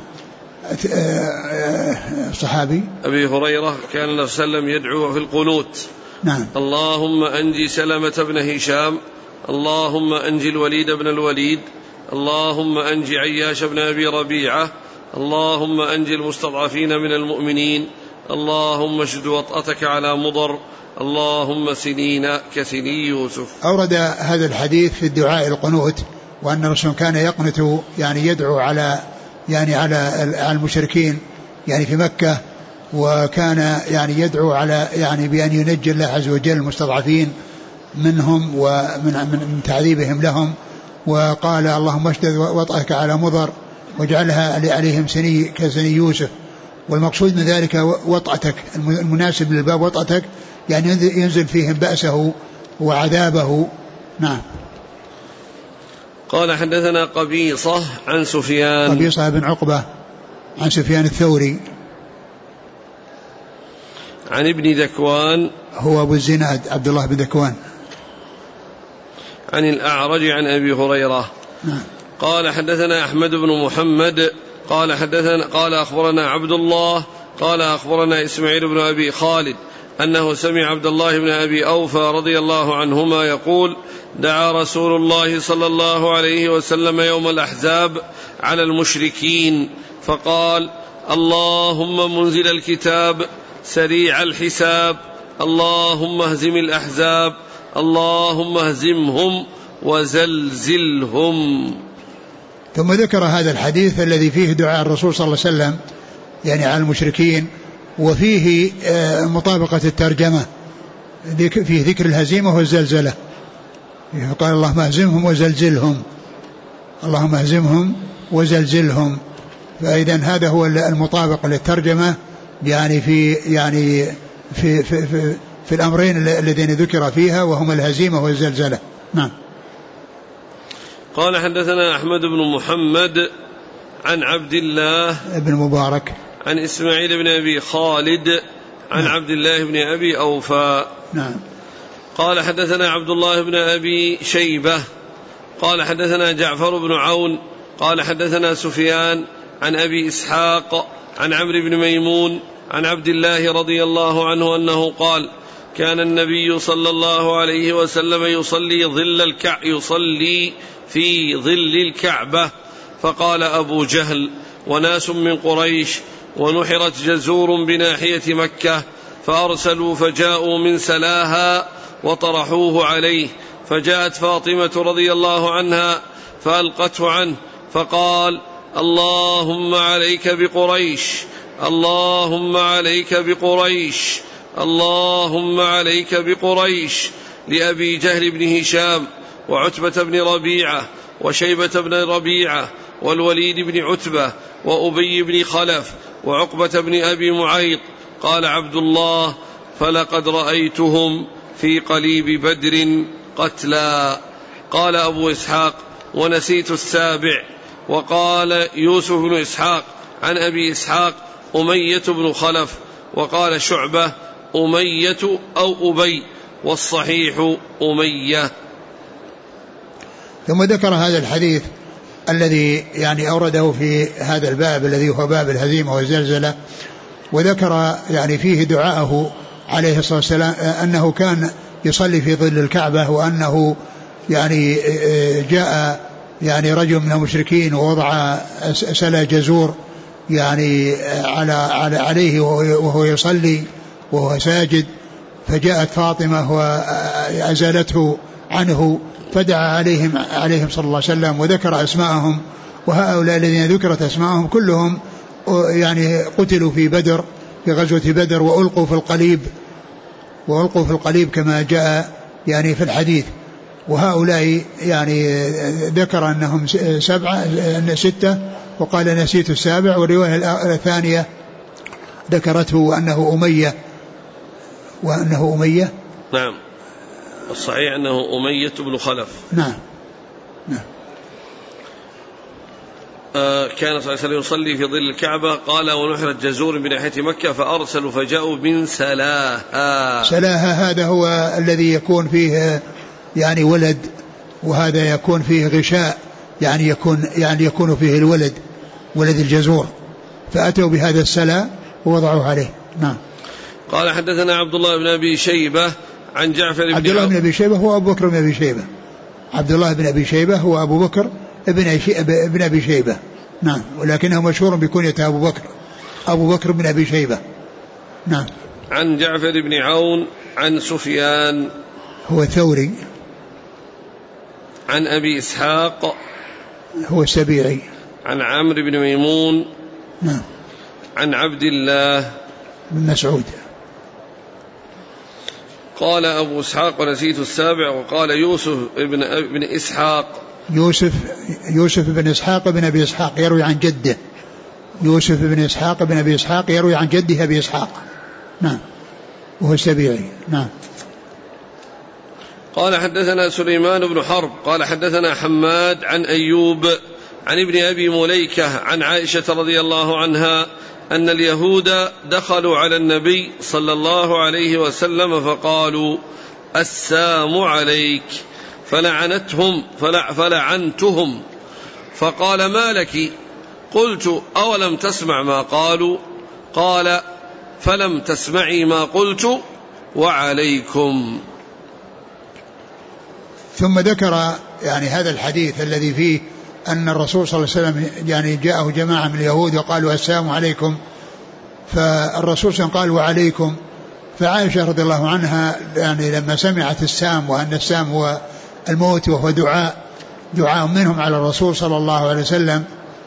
Speaker 2: صحابي
Speaker 1: أبي هريرة كان النبي صلى الله عليه وسلم يدعو في القنوت:
Speaker 2: نعم.
Speaker 1: اللهم أنجي سلمة بن هشام، اللهم أنجي الوليد بن الوليد، اللهم أنجي عياش بن أبي ربيعة، اللهم أنج المستضعفين من المؤمنين، اللهم اشد وطأتك على مضر، اللهم سنين كسني يوسف.
Speaker 2: أورد هذا الحديث في الدعاء القنوت، وأن الرسول كان يقنت يعني يدعو على المشركين يعني في مكة، وكان يعني يدعو على يعني بأن ينجي الله عز وجل المستضعفين منهم ومن تعذيبهم لهم، وقال اللهم اشدد وطأتك على مضر واجعلها عليهم سني كسني يوسف. والمقصود من ذلك وطأتك، المناسب للباب وطأتك يعني ينزل فيهم بأسه وعذابه. نعم.
Speaker 1: قال حدثنا قبيصة عن سفيان،
Speaker 2: قبيصة بن عقبة عن سفيان الثوري
Speaker 1: عن ابن ذكوان
Speaker 2: هو أبو الزناد عبد الله بن ذكوان
Speaker 1: عن الأعرج عن أبي هريرة.
Speaker 2: نعم.
Speaker 1: قال حدثنا أحمد بن محمد قال أخبرنا عبد الله قال أخبرنا إسماعيل بن أبي خالد أنه سمع عبد الله بن أبي أوفى رضي الله عنهما يقول دعا رسول الله صلى الله عليه وسلم يوم الأحزاب على المشركين فقال اللهم منزل الكتاب سريع الحساب، اللهم اهزم الأحزاب، اللهم اهزمهم وزلزلهم.
Speaker 2: ثم ذكر هذا الحديث الذي فيه دعاء الرسول صلى الله عليه وسلم يعني على المشركين، وفيه مطابقة الترجمة، فيه ذكر الهزيمة والزلزلة، قال اللهم اهزمهم وزلزلهم، اللهم اهزمهم وزلزلهم. فإذا هذا هو المطابق للترجمة يعني في الأمرين الذين ذكر فيها، وهما الهزيمة والزلزلة. نعم.
Speaker 1: قال حدثنا أحمد بن محمد عن عبد الله
Speaker 2: بن مبارك
Speaker 1: عن إسماعيل بن أبي خالد عن
Speaker 2: نعم.
Speaker 1: عبد الله بن أبي أوفى.
Speaker 2: نعم.
Speaker 1: قال حدثنا عبد الله بن أبي شيبة قال حدثنا جعفر بن عون قال حدثنا سفيان عن أبي إسحاق عن عمرو بن ميمون عن عبد الله رضي الله عنه أنه قال كان النبي صلى الله عليه وسلم يصلي في ظل الكعبة، فقال أبو جهل وناس من قريش ونحرت جزور بناحية مكة، فأرسلوا فجاءوا من سلاها وطرحوه عليه، فجاءت فاطمة رضي الله عنها فألقته عنه، فقال اللهم عليك بقريش، اللهم عليك بقريش، اللهم عليك بقريش، لأبي جهل بن هشام وعتبة بن ربيعة وشيبة بن ربيعة والوليد بن عتبة وأبي بن خلف وعقبة بن أبي معيط. قال عبد الله فلقد رأيتهم في قليب بدر قتلا. قال أبو إسحاق ونسيت السابع. وقال يوسف بن إسحاق عن أبي إسحاق أمية بن خلف، وقال شعبة أمية أو أبي، والصحيح أمية.
Speaker 2: ثم ذكر هذا الحديث الذي يعني أورده في هذا الباب الذي هو باب الهزيمة والزلزلة، وذكر يعني فيه دعاءه عليه الصلاة والسلام أنه كان يصلي في ظل الكعبة، وأنه يعني جاء يعني رجل من المشركين ووضع سلا جزور يعني عليه وهو يصلي وهو ساجد، فجاءت فاطمة وأزالته عنه، فدعا عليهم صلى الله عليه وسلم وذكر أسماءهم، وهؤلاء الذين ذكرت أسماءهم كلهم يعني قتلوا في بدر، في غزوة بدر، وألقوا في القليب كما جاء يعني في الحديث. وهؤلاء يعني ذكر أنهم 6، وقال نسيت السابع، والرواية الثانية ذكرته أنه أمية.
Speaker 1: نعم، الصحيح أنه أمية بن خلف.
Speaker 2: نعم.
Speaker 1: كان صلى الله عليه وسلم يصلي في ظل الكعبة، قال ونحرت جزور بناحية مكة، فأرسلوا فجاءوا من سلاها.
Speaker 2: هذا هو الذي يكون فيه يعني ولد، وهذا يكون فيه غشاء، يعني يكون فيه ولد الجزور، فأتوا بهذا السلا ووضعوا عليه. نعم.
Speaker 1: قال حدثنا عبد الله بن أبي شيبة عن جعفر بن
Speaker 2: عبد الله بن أبي شيبة هو أبو بكر بن أبي شيبة. عبد الله بن أبي شيبة هو أبو بكر بن أبي شيبة. نعم، ولكنه مشهور بكنية أبو بكر بن أبي شيبة. نعم.
Speaker 1: عن جعفر بن عون عن سفيان
Speaker 2: هو ثوري.
Speaker 1: عن أبي إسحاق
Speaker 2: هو السبيعي.
Speaker 1: عن عمرو بن ميمون.
Speaker 2: نعم.
Speaker 1: عن عبد الله
Speaker 2: بن مسعود.
Speaker 1: قال أبو إسحاق ونسيت السابع، وقال يوسف بن إسحاق.
Speaker 2: يوسف بن إسحاق بن أبي إسحاق يروي عن جده. يوسف بن إسحاق بن أبي إسحاق يروي عن جده أبي إسحاق. نعم، وهو السبيعي. نعم.
Speaker 1: قال حدثنا سليمان بن حرب قال حدثنا حماد عن أيوب عن ابن أبي مليكة عن عائشة رضي الله عنها أن اليهود دخلوا على النبي صلى الله عليه وسلم فقالوا السام عليك، فلعنتهم فقال ما لك؟ قلت أولم تسمع ما قالوا؟ قال فلم تسمعي ما قلت وعليكم.
Speaker 2: ثم ذكر يعني هذا الحديث الذي فيه أن الرسول صلى الله عليه وسلم يعني جاءه جماعة من اليهود وقالوا السلام عليكم، فالرسول صلى الله عليه وسلم قال وعليكم. فعائشة رضي الله عنها يعني لما سمعت السام وأن السام هو الموت وهو دعاء منهم على الرسول صلى الله عليه وسلم،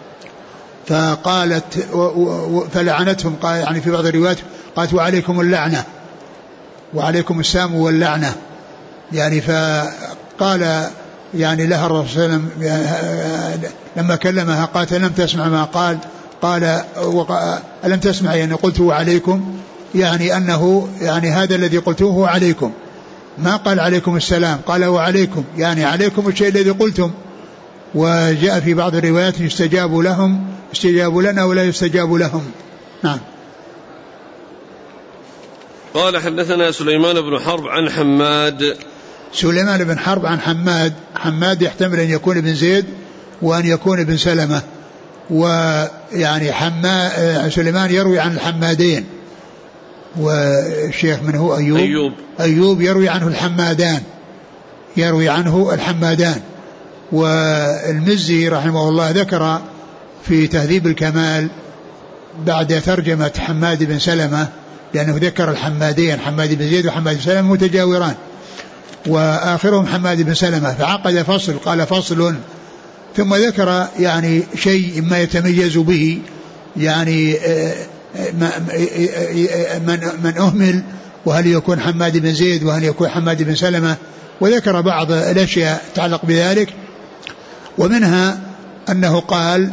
Speaker 2: فقالت فلعنتهم، قال يعني في بعض الروايات قالت وعليكم اللعنة، وعليكم السام واللعنة. يعني فقال يعني لها الرسول صلى الله عليه وسلم لما كلمها قالت لم تسمع ما قال ألم تسمع يعني قلت وعليكم، يعني أنه يعني هذا الذي قلته هو عليكم، ما قال عليكم السلام، قال وعليكم، يعني عليكم الشيء الذي قلتم. وجاء في بعض الروايات يستجاب لهم، يستجاب لنا ولا يستجاب لهم. نعم.
Speaker 1: قال حدثنا سليمان بن حرب عن حماد.
Speaker 2: سليمان بن حرب عن حماد يحتمل أن يكون ابن زيد وأن يكون ابن سلمة. ويعني سليمان يروي عن الحمادين، والشيخ من هو أيوب يروي عنه الحمادان. والمزي رحمه الله ذكر في تهذيب الكمال بعد ترجمة حماد بن سلمة، لأنه ذكر الحمادين حماد بن زيد وحماد بن سلمة متجاوران، وآخرهم حماد بن سلمة، فعقد فصل قال فصل، ثم ذكر يعني شيء ما يتميز به يعني من أهمل، وهل يكون حماد بن زيد وهل يكون حماد بن سلمة، وذكر بعض الأشياء تتعلق بذلك. ومنها أنه قال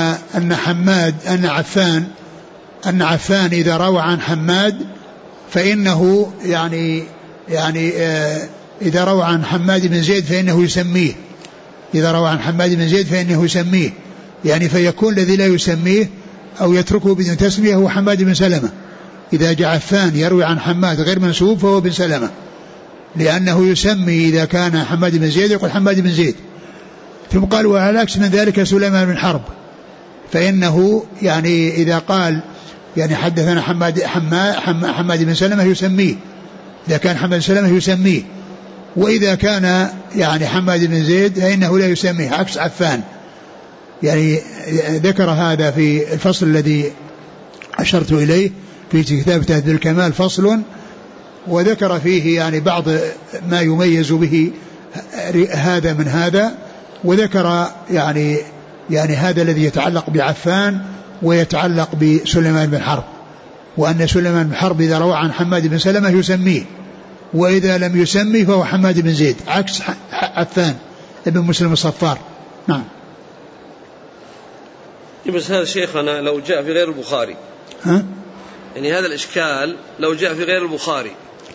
Speaker 2: أن عفان إذا روى عن حماد فإنه يعني إذا روى عن حماد بن زيد فإنه يسميه، إذا روى عن حماد بن زيد فإنه يسميه، يعني فيكون الذي لا يسميه أو يتركه بدون تسمية هو حماد بن سلمة. إذا جاء عفان يروي عن حماد غير منسوب فهو بن سلمة، لأنه يسمي إذا كان حماد بن زيد يقول حماد بن زيد. ثم قال وعلى عكس من ذلك سليمان بن حرب، فإنه يعني إذا قال يعني حدثنا حماد بن سلمة يسميه، إذا كان حماد بن سلمة يسميه، وإذا كان يعني حماد بن زيد فإنه لا يسميه، عكس عفان. يعني ذكر هذا في الفصل الذي أشرت إليه في كتاب تهذيب الكمال فصل، وذكر فيه يعني بعض ما يميز به هذا من هذا، وذكر يعني هذا الذي يتعلق بعفان ويتعلق بسليمان بن حرب، وأن سليمان بن حرب إذا روى عن حماد بن سلمة يسميه، وإذا لم يسمي فهو حماد بن زيد، عكس عفان ابن مسلم الصفار. نعم.
Speaker 1: بس هذا شيخنا لو جاء في غير البخاري، يعني هذا الإشكال لو جاء في غير البخاري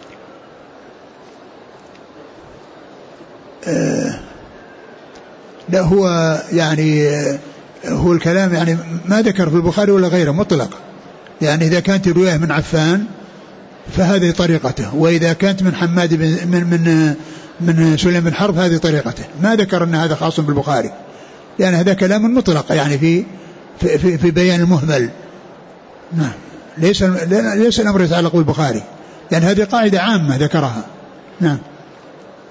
Speaker 2: لا هو يعني هو الكلام يعني ما ذكر في البخاري ولا غيره مطلق، يعني إذا كانت الرواية من عفان فهذه طريقته، وإذا كانت من حماد من سليمان بن حرب هذه طريقته، ما ذكر أن هذا خاص بالبخاري، لأن هذا كلام مطلق يعني في بيان المهمل. نعم. ليس الأمر يتعلق بالبخاري، يعني هذه قاعدة عامة ذكرها. نعم.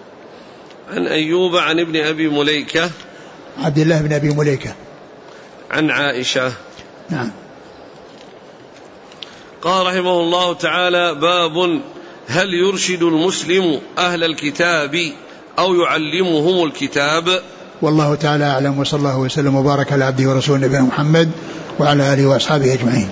Speaker 1: عن أيوب عن ابن أبي مليكة
Speaker 2: عبد الله بن أبي مليكة
Speaker 1: عن عائشة.
Speaker 2: نعم.
Speaker 1: قال رحمه الله تعالى: باب هل يرشد المسلم أهل الكتاب أو يعلمهم الكتاب؟
Speaker 2: والله تعالى أعلم، وصلى الله وسلم وبارك على عبده ورسوله نبينا محمد وعلى آله وأصحابه أجمعين.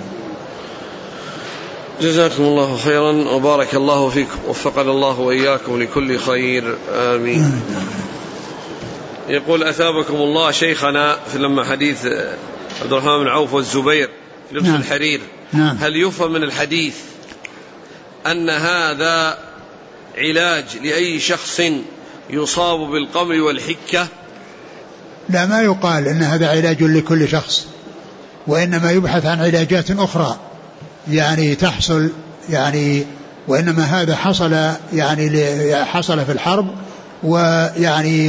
Speaker 1: جزاكم الله خيرا وبارك الله فيكم، وفقنا الله وإياكم لكل خير، آمين. يقول: أثابكم الله شيخنا، في لما حديث عبد الرحمن بن عوف والزبير في لبس الحرير، هل يفهم من الحديث أن هذا علاج لأي شخص يصاب بالقمر والحكة؟
Speaker 2: لا، ما يقال أن هذا علاج لكل شخص، وإنما يبحث عن علاجات أخرى يعني تحصل، يعني وإنما هذا حصل يعني حصل في الحرب، ويعني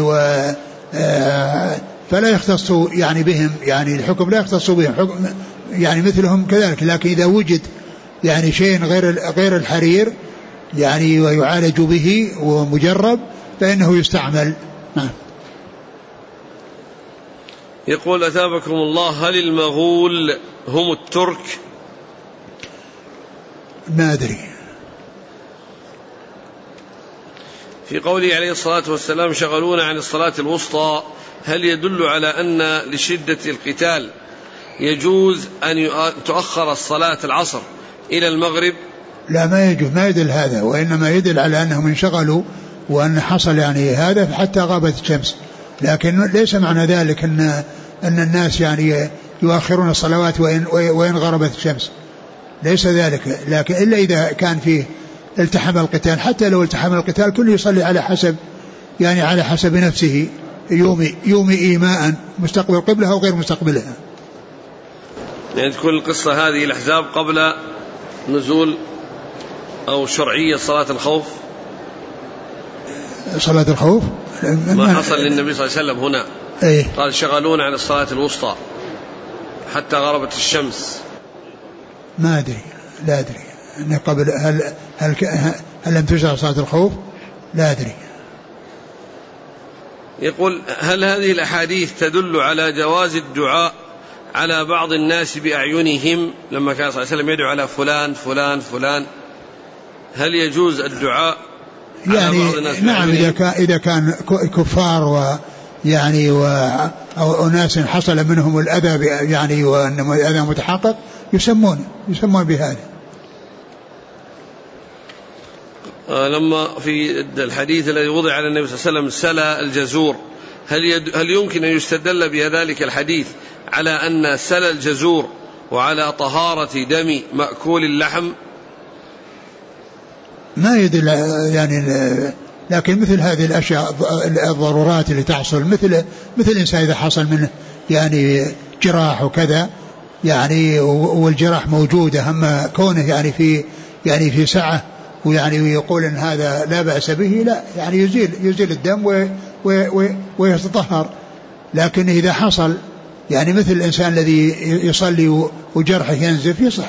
Speaker 2: فلا يختص يعني بهم، يعني الحكم لا يختص بهم، حكم يعني مثلهم كذلك. لكن إذا وجد يعني شيء غير الحرير يعني ويعالج به ومجرب فإنه يستعمل. نعم.
Speaker 1: يقول: أثابكم الله، هل المغول هم الترك؟
Speaker 2: ما أدري.
Speaker 1: في قوله عليه الصلاة والسلام: شغلونا عن الصلاة الوسطى، هل يدل على أن لشدة القتال يجوز أن تؤخر الصلاة العصر إلى المغرب؟
Speaker 2: لا، ما يجوز، ما يدل هذا، وإنما يدل على أنهم انشغلوا وأن حصل يعني هذا حتى غابت الشمس، لكن ليس معنى ذلك أن الناس يعني يؤخرون الصلوات وإن غربت الشمس، ليس ذلك. لكن إلا إذا كان فيه التحم القتال، حتى لو التحم القتال كل يصلي على حسب يعني على حسب نفسه، يومي إيماء مستقبل قبلها أو غير مستقبلها.
Speaker 1: يعني تكون القصة هذه الأحزاب قبل نزول أو شرعية صلاة الخوف؟
Speaker 2: صلاة الخوف
Speaker 1: ما حصل للنبي صلى الله عليه وسلم هنا.
Speaker 2: إيه؟
Speaker 1: قال: شغلون عن الصلاة الوسطى حتى غربت الشمس.
Speaker 2: ما أدري، لا أدري أن قبل هل لم تشرع صلاة الخوف، لا أدري.
Speaker 1: يقول: هل هذه الأحاديث تدل على جواز الدعاء على بعض الناس بأعينهم، لما كان صلى الله عليه وسلم يدعو على فلان فلان فلان، هل يجوز الدعاء
Speaker 2: يعني
Speaker 1: على بعض الناس
Speaker 2: نعم، إذا كان كفار ويعني أو أناس حصل منهم الأذى يعني وأن الأذى متحقق يسمون بهذا.
Speaker 1: لما في الحديث الذي وضع على النبي صلى الله عليه وسلم سلى الجزور، هل يمكن أن يستدل بذلك الحديث على أن سلى الجزور وعلى طهارة دم مأكول اللحم؟
Speaker 2: ما يدل يعني، لكن مثل هذه الأشياء الضرورات اللي تحصل، مثل إنسان إذا حصل منه يعني جراح وكذا يعني، والجراح موجودة، أما كونه يعني في سعة ويعني يقول إن هذا لا بأس به، لا، يعني يزيل الدم ويتطهر. لكن إذا حصل يعني مثل الإنسان الذي يصلي وجرحه ينزف يصح.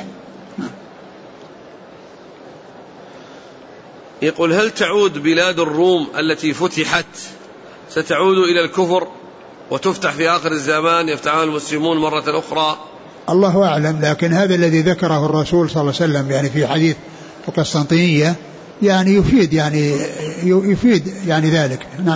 Speaker 1: يقول: هل تعود بلاد الروم التي فتحت ستعود إلى الكفر وتفتح في آخر الزمان، يفتحها المسلمون مرة أخرى؟
Speaker 2: الله أعلم، لكن هذا الذي ذكره الرسول صلى الله عليه وسلم يعني في حديث القسطنطينية يعني يفيد يعني ذلك. نعم.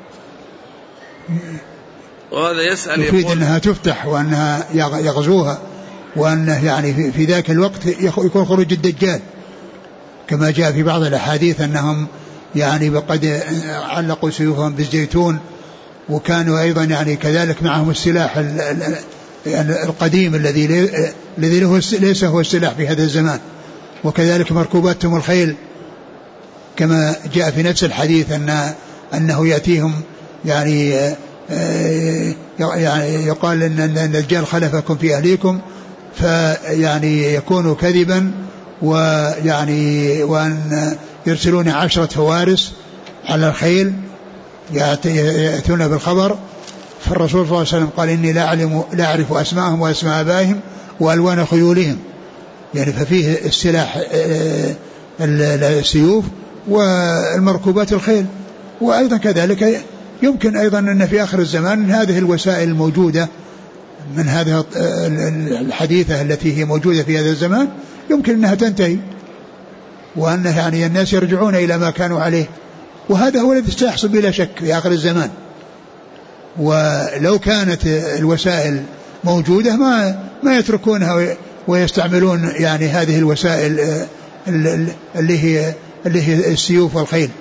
Speaker 1: وهذا يسأل
Speaker 2: يفيد أنها تفتح وأنها يغزوها، وأنه يعني في ذاك الوقت يكون خروج الدجال، كما جاء في بعض الأحاديث أنهم يعني قد علقوا سيوفهم بالزيتون، وكانوا أيضا يعني كذلك معهم السلاح القديم الذي ليس هو السلاح في هذا الزمان، وكذلك مركوباتهم الخيل، كما جاء في نفس الحديث أنه يأتيهم يعني يقال أن الدجال خلفكم في أهليكم، فيعني يكون كذبا، ويعني وأن يرسلون 10 فوارس على الخيل يأتون بالخبر. فالرسول صلى الله عليه وسلم قال: إني لا أعرف أسماءهم وأسماء آبائهم وألوان خيولهم، يعني ففيه السلاح السيوف والمركوبات الخيل. وأيضا كذلك يمكن أيضا أن في آخر الزمان هذه الوسائل الموجودة من هذه الحديثة التي هي موجودة في هذا الزمان يمكن أنها تنتهي، وأن يعني الناس يرجعون إلى ما كانوا عليه، وهذا هو الذي سيحصل بلا شك في آخر الزمان. ولو كانت الوسائل موجودة ما يتركونها ويستعملون يعني هذه الوسائل اللي هي السيوف والخيل.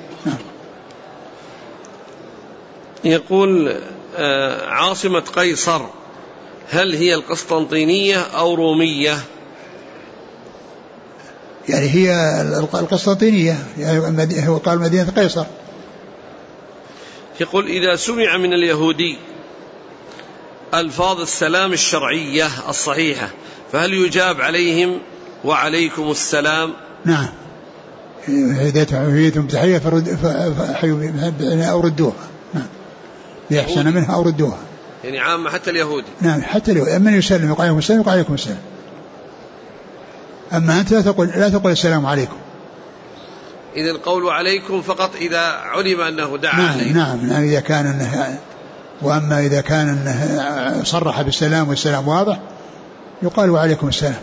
Speaker 1: يقول عاصمة قيصر هل هي القسطنطينية أو رومية؟
Speaker 2: يعني هي القسطنطينية، يعني هو قال مدينة قيصر.
Speaker 1: يقول إذا سمع من اليهودي ألفاظ السلام الشرعية الصحيحة فهل يجاب عليهم وعليكم السلام؟
Speaker 2: نعم، إذا تحييتم بتحية فحيوا أو ردوها، نعم، ليحسن منها أو ردوها،
Speaker 1: يعني عامة حتى اليهودي.
Speaker 2: نعم حتى اليهودي، من يسلم يقول عليكم السلام يقول عليكم السلام. أما أنت لا تقول السلام عليكم.
Speaker 1: إذا القول عليكم فقط إذا علم أنه دعا عليكم.
Speaker 2: نعم إذا كان أنه، وأما إذا كان أنه صرح بالسلام والسلام واضح يقال عليكم السلام.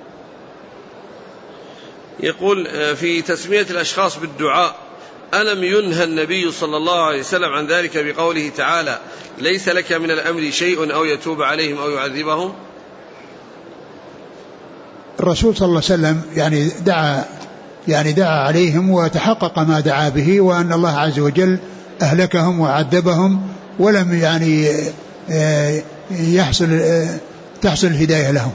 Speaker 1: يقول في تسمية الأشخاص بالدعاء ألم ينهى النبي صلى الله عليه وسلم عن ذلك بقوله تعالى ليس لك من الأمر شيء أو يتوب عليهم أو يعذبهم؟
Speaker 2: الرسول صلى الله عليه وسلم يعني دعا عليهم وتحقق ما دعا به، وأن الله عز وجل أهلكهم وعذبهم ولم يعني تحصل الهداية لهم.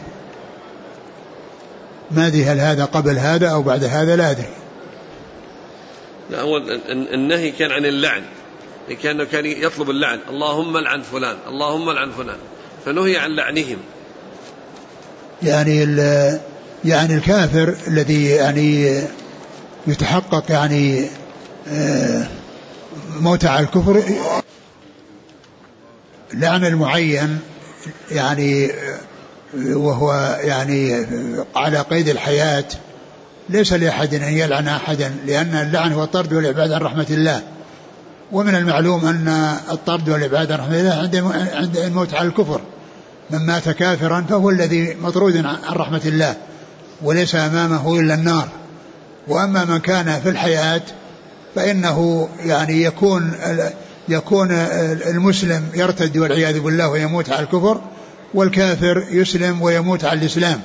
Speaker 2: ما أدري هل هذا قبل هذا أو بعد هذا، لا أدري.
Speaker 1: لا، أول النهي كان عن اللعن، كان يطلب اللعن، اللهم لعن فلان اللهم لعن فلان، فنهي عن لعنهم.
Speaker 2: يعني الكافر الذي يعني يتحقق يعني موت على الكفر، لعن المعين يعني وهو يعني على قيد الحياة ليس لأحد أن يلعن أحدا، لأن اللعن هو الطرد والإبعاد عن رحمة الله، ومن المعلوم أن الطرد والإبعاد عن رحمة الله عند الموت على الكفر، من مات كافرا فهو الذي مطرود عن رحمة الله وليس أمامه إلا النار. وأما من كان في الحياة فإنه يعني يكون المسلم يرتد والعياذ بالله ويموت على الكفر، والكافر يسلم ويموت على الإسلام.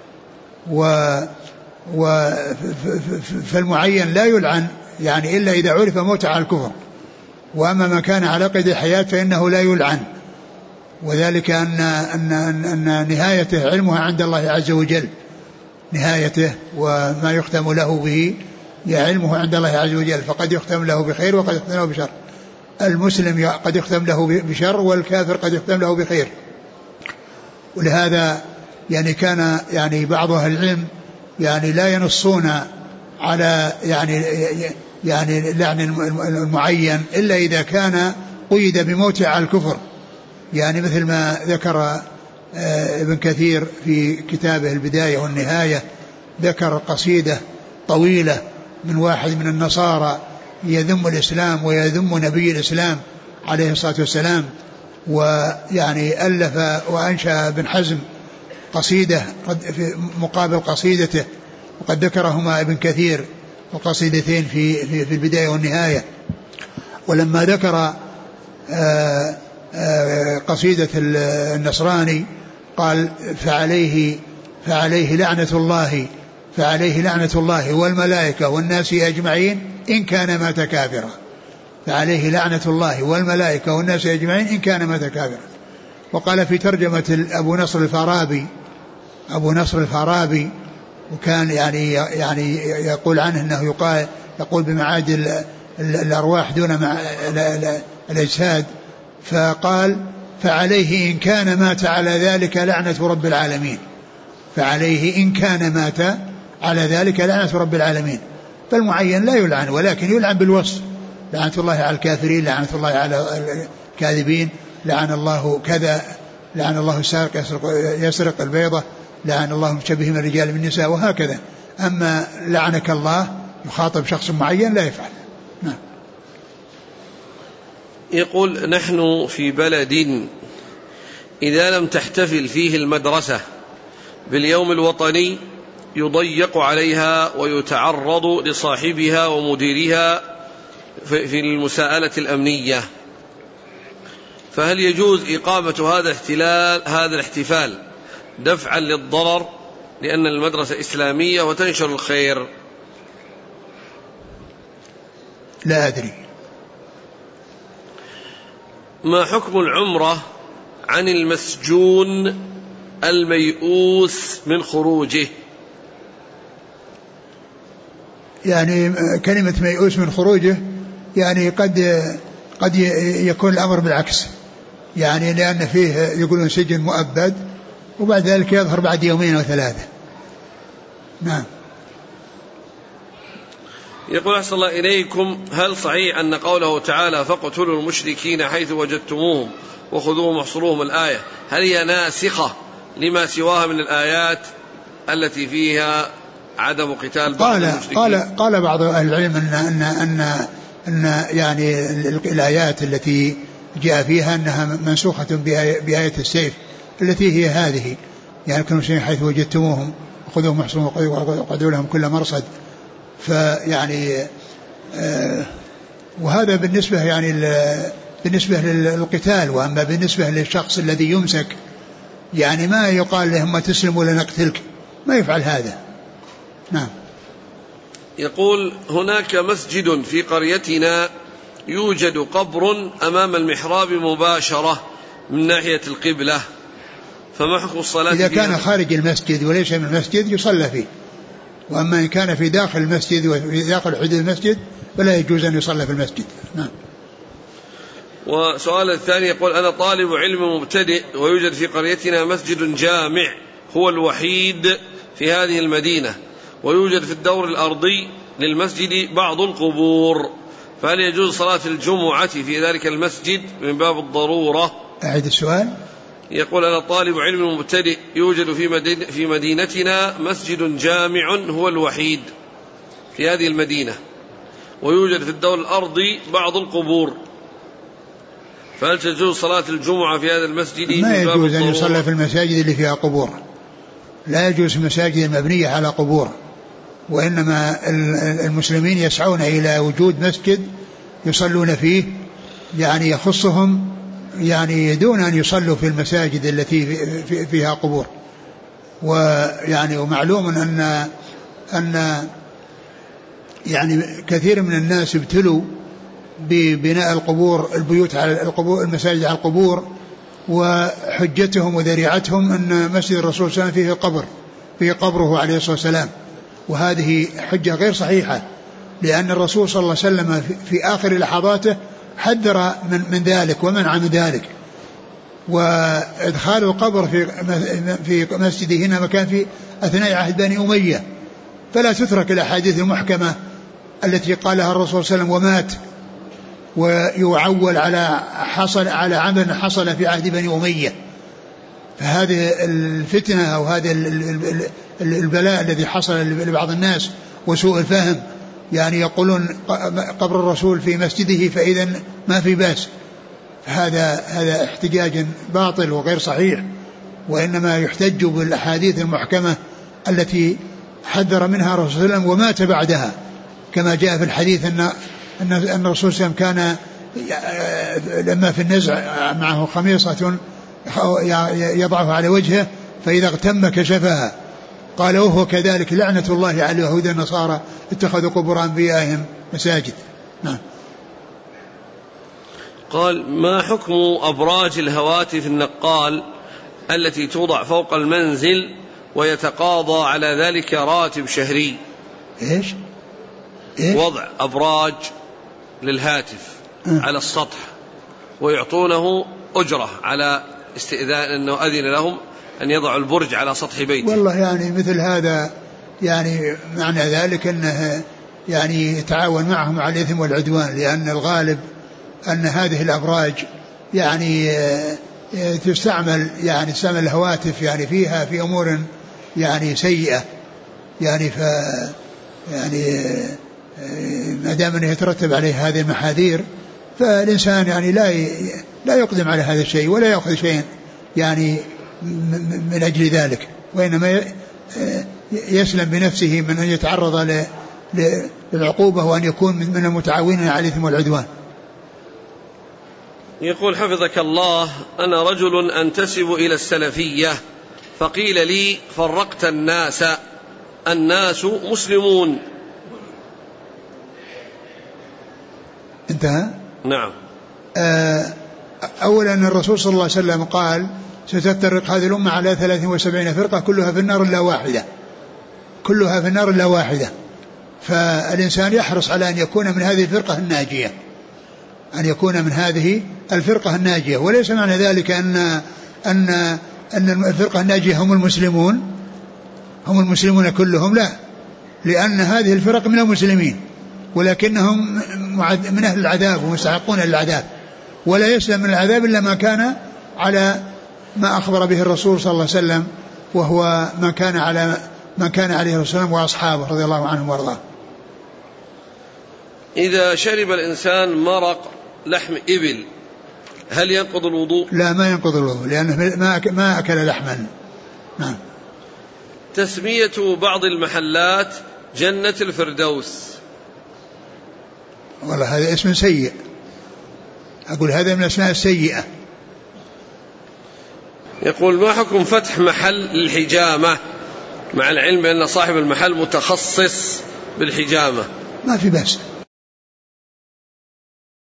Speaker 2: فالمعين لا يلعن يعني إلا إذا عرف موت على الكفر، وأما من كان على قيد الحياة فإنه لا يلعن، وذلك أن نهايته علمها عند الله عز وجل، نهايته وما يختم له به علمه عند الله عز وجل، فقد يختم له بخير وقد يختم له بشر. المسلم قد يختم له بشر والكافر قد يختم له بخير. ولهذا يعني كان يعني بعض أهل العلم يعني لا ينصون على يعني لعن المعين إلا إذا كان قيد بموته على الكفر، يعني مثل ما ذكر ابن كثير في كتابه البداية والنهاية، ذكر قصيدة طويلة من واحد من النصارى يذم الإسلام ويذم نبي الإسلام عليه الصلاة والسلام، ويعني ألف وأنشأ ابن حزم قصيدة في مقابل قصيدته، وقد ذكرهما ابن كثير القصيدتين في البداية والنهاية. ولما ذكر قصيدة النصراني قال فعليه لعنة الله والملائكة والناس أجمعين إن كان مات كافرا. فعليه لعنة الله والملائكة والناس أجمعين إن كان مات كافرا. وقال في ترجمة أبو نصر الفارابي وكان يعني يقول عنه أنه يقول بمعاد الأرواح دون الأجساد، فقال فعليه إن كان مات على ذلك لعنة رب العالمين. فعليه إن كان مات على ذلك لعنة رب العالمين. فالمعين لا يلعن، ولكن يلعن بالوصف، لعنة الله على الكافرين، لعنة الله على الكاذبين، لعن الله كذا، لعن الله السارق يسرق البيضة، لعن الله مشبه من الرجال بالنساء، وهكذا. أما لعنك الله يخاطب شخص معين لا يفعل. نعم.
Speaker 1: يقول نحن في بلد إذا لم تحتفل فيه المدرسة باليوم الوطني يضيق عليها ويتعرض لصاحبها ومديرها في المساءلة الأمنية، فهل يجوز إقامة هذا الاحتفال دفعا للضرر لأن المدرسة إسلامية وتنشر الخير؟
Speaker 2: لا أدري.
Speaker 1: ما حكم العمرة عن المسجون الميؤوس من خروجه؟
Speaker 2: يعني كلمة ميؤوس من خروجه يعني قد يكون الأمر بالعكس، يعني لأن فيه يقولون سجن مؤبد وبعد ذلك يظهر بعد يومين أو ثلاثة. نعم.
Speaker 1: يقول أحسن الله إليكم، هل صحيح أن قوله تعالى فاقتلوا المشركين حيث وجدتموهم وخذوهم واحصروهم الآية هل هي ناسخة لما سواها من الآيات التي فيها عدم قتال بعض المشركين؟
Speaker 2: قال بعض أهل العلم أن يعني الآيات التي جاء فيها أنها منسوخة بآية السيف التي هي هذه، يعني كانوا شيء حيث وجدتموهم وخذوهم واحصروهم وقعدوا لهم كل مرصد. فيعني وهذا بالنسبة يعني بالنسبة للقتال، وأما بالنسبة للشخص الذي يمسك يعني ما يقال لهم تسلموا لنقتلك، ما يفعل هذا. نعم.
Speaker 1: يقول هناك مسجد في قريتنا يوجد قبر أمام المحراب مباشرة من ناحية القبلة، فما حكم الصلاة
Speaker 2: إذا
Speaker 1: فيها؟
Speaker 2: كان خارج المسجد وليس من المسجد يصلى فيه، وأما إن كان في داخل المسجد وفي داخل حدود المسجد فلا يجوز أن يصلى في المسجد. نعم.
Speaker 1: وسؤال الثاني يقول أنا طالب علم مبتدئ ويوجد في قريتنا مسجد جامع هو الوحيد في هذه المدينة، ويوجد في الدور الأرضي للمسجد بعض القبور، فهل يجوز صلاة الجمعة في ذلك المسجد من باب الضرورة؟
Speaker 2: أعيد السؤال.
Speaker 1: يقول أنا طالب علم مبتدئ يوجد في مدينتنا مسجد جامع هو الوحيد في هذه المدينة، ويوجد في الدور الأرضي بعض القبور، فهل تجوز صلاة الجمعة في هذا المسجد؟
Speaker 2: ما يجوز أن يصلى في المساجد اللي فيها قبور، لا يجوز المساجد المبنية على قبور، وإنما المسلمين يسعون إلى وجود مسجد يصلون فيه يعني يخصهم، يعني دون أن يصلوا في المساجد التي فيها قبور. ويعني ومعلوم أن يعني كثير من الناس ابتلوا ببناء القبور، البيوت على القبور، المساجد على القبور، وحجتهم وذريعتهم أن مسجد الرسول صلى الله عليه وسلم فيه قبره عليه الصلاة والسلام، وهذه حجة غير صحيحة، لأن الرسول صلى الله عليه وسلم في آخر لحظاته حذر من ذلك ومنع من ذلك، وإدخال القبر في مسجده هنا مكان في أثناء عهد بني أمية، فلا تترك الأحاديث المحكمة التي قالها الرسول صلى الله عليه وسلم ومات، ويعول على عمل حصل في عهد بني أمية. فهذه الفتنة أو هذا البلاء الذي حصل لبعض الناس وسوء الفهم، يعني يقولون قبر الرسول في مسجده فإذا ما في بأس، هذا احتجاج باطل وغير صحيح، وإنما يحتج بالأحاديث المحكمة التي حذر منها الرسول صلى الله عليه وسلم ومات بعدها، كما جاء في الحديث أن الرسول صلى الله عليه وسلم كان لما في النزع معه خميصة يضعها على وجهه فإذا اغتم كشفها، قال وهو كذلك لعنة الله على اليهود والنصارى اتخذوا قبور أنبيائهم مساجد. نعم.
Speaker 1: قال ما حكم أبراج الهواتف النقال التي توضع فوق المنزل ويتقاضى على ذلك راتب شهري؟
Speaker 2: إيش؟
Speaker 1: وضع أبراج للهاتف على السطح ويعطونه أجرة على استئذان أنه أذن لهم أن يضعوا البرج على سطح بيته.
Speaker 2: والله يعني مثل هذا يعني معنى ذلك أنه يعني يتعاون معهم على الإثم والعدوان، لأن الغالب أن هذه الأبراج يعني تستعمل يعني استعمل الهواتف يعني فيها في أمور يعني سيئة، يعني ما دام أنه يترتب عليه هذه المحاذير فالإنسان يعني لا يقدم على هذا الشيء ولا يأخذ شيء يعني من أجل ذلك، وإنما يسلم بنفسه من أن يتعرض للعقوبة وأن يكون من المتعاونين على الإثم والعدوان.
Speaker 1: يقول حفظك الله: أنا رجل أنتسب إلى السلفية، فقيل لي فرقت الناس مسلمون.
Speaker 2: انتهى.
Speaker 1: نعم.
Speaker 2: أولا أن الرسول صلى الله عليه وسلم قال: ستفترق هذه الأمة على 73 فرقة كلها في النار إلا واحدة، كلها في النار إلا واحدة. فالإنسان يحرص على أن يكون من هذه الفرقة الناجية، أن يكون من هذه الفرقة الناجية. وليس معنى ذلك أن الفرقة الناجية هم المسلمون كلهم، لا، لأن هذه الفرق من المسلمين، ولكنهم من أهل العذاب ومستحقون للعذاب، ولا يسلم من العذاب إلا ما كان على ما أخبر به الرسول صلى الله عليه وسلم، وهو ما كان عليه الرسول وأصحابه رضي الله عنهم وارضاه.
Speaker 1: إذا شرب الإنسان مرق لحم إبل هل ينقض الوضوء؟
Speaker 2: لا، ما ينقض الوضوء، لأنه ما أكل لحما. نعم.
Speaker 1: تسمية بعض المحلات جنة الفردوس،
Speaker 2: والله هذا اسم سيء، أقول هذا من الأسماء السيئة.
Speaker 1: يقول: ما حكم فتح محل للحجامة مع العلم بأن صاحب المحل متخصص بالحجامة؟
Speaker 2: ما في بأس.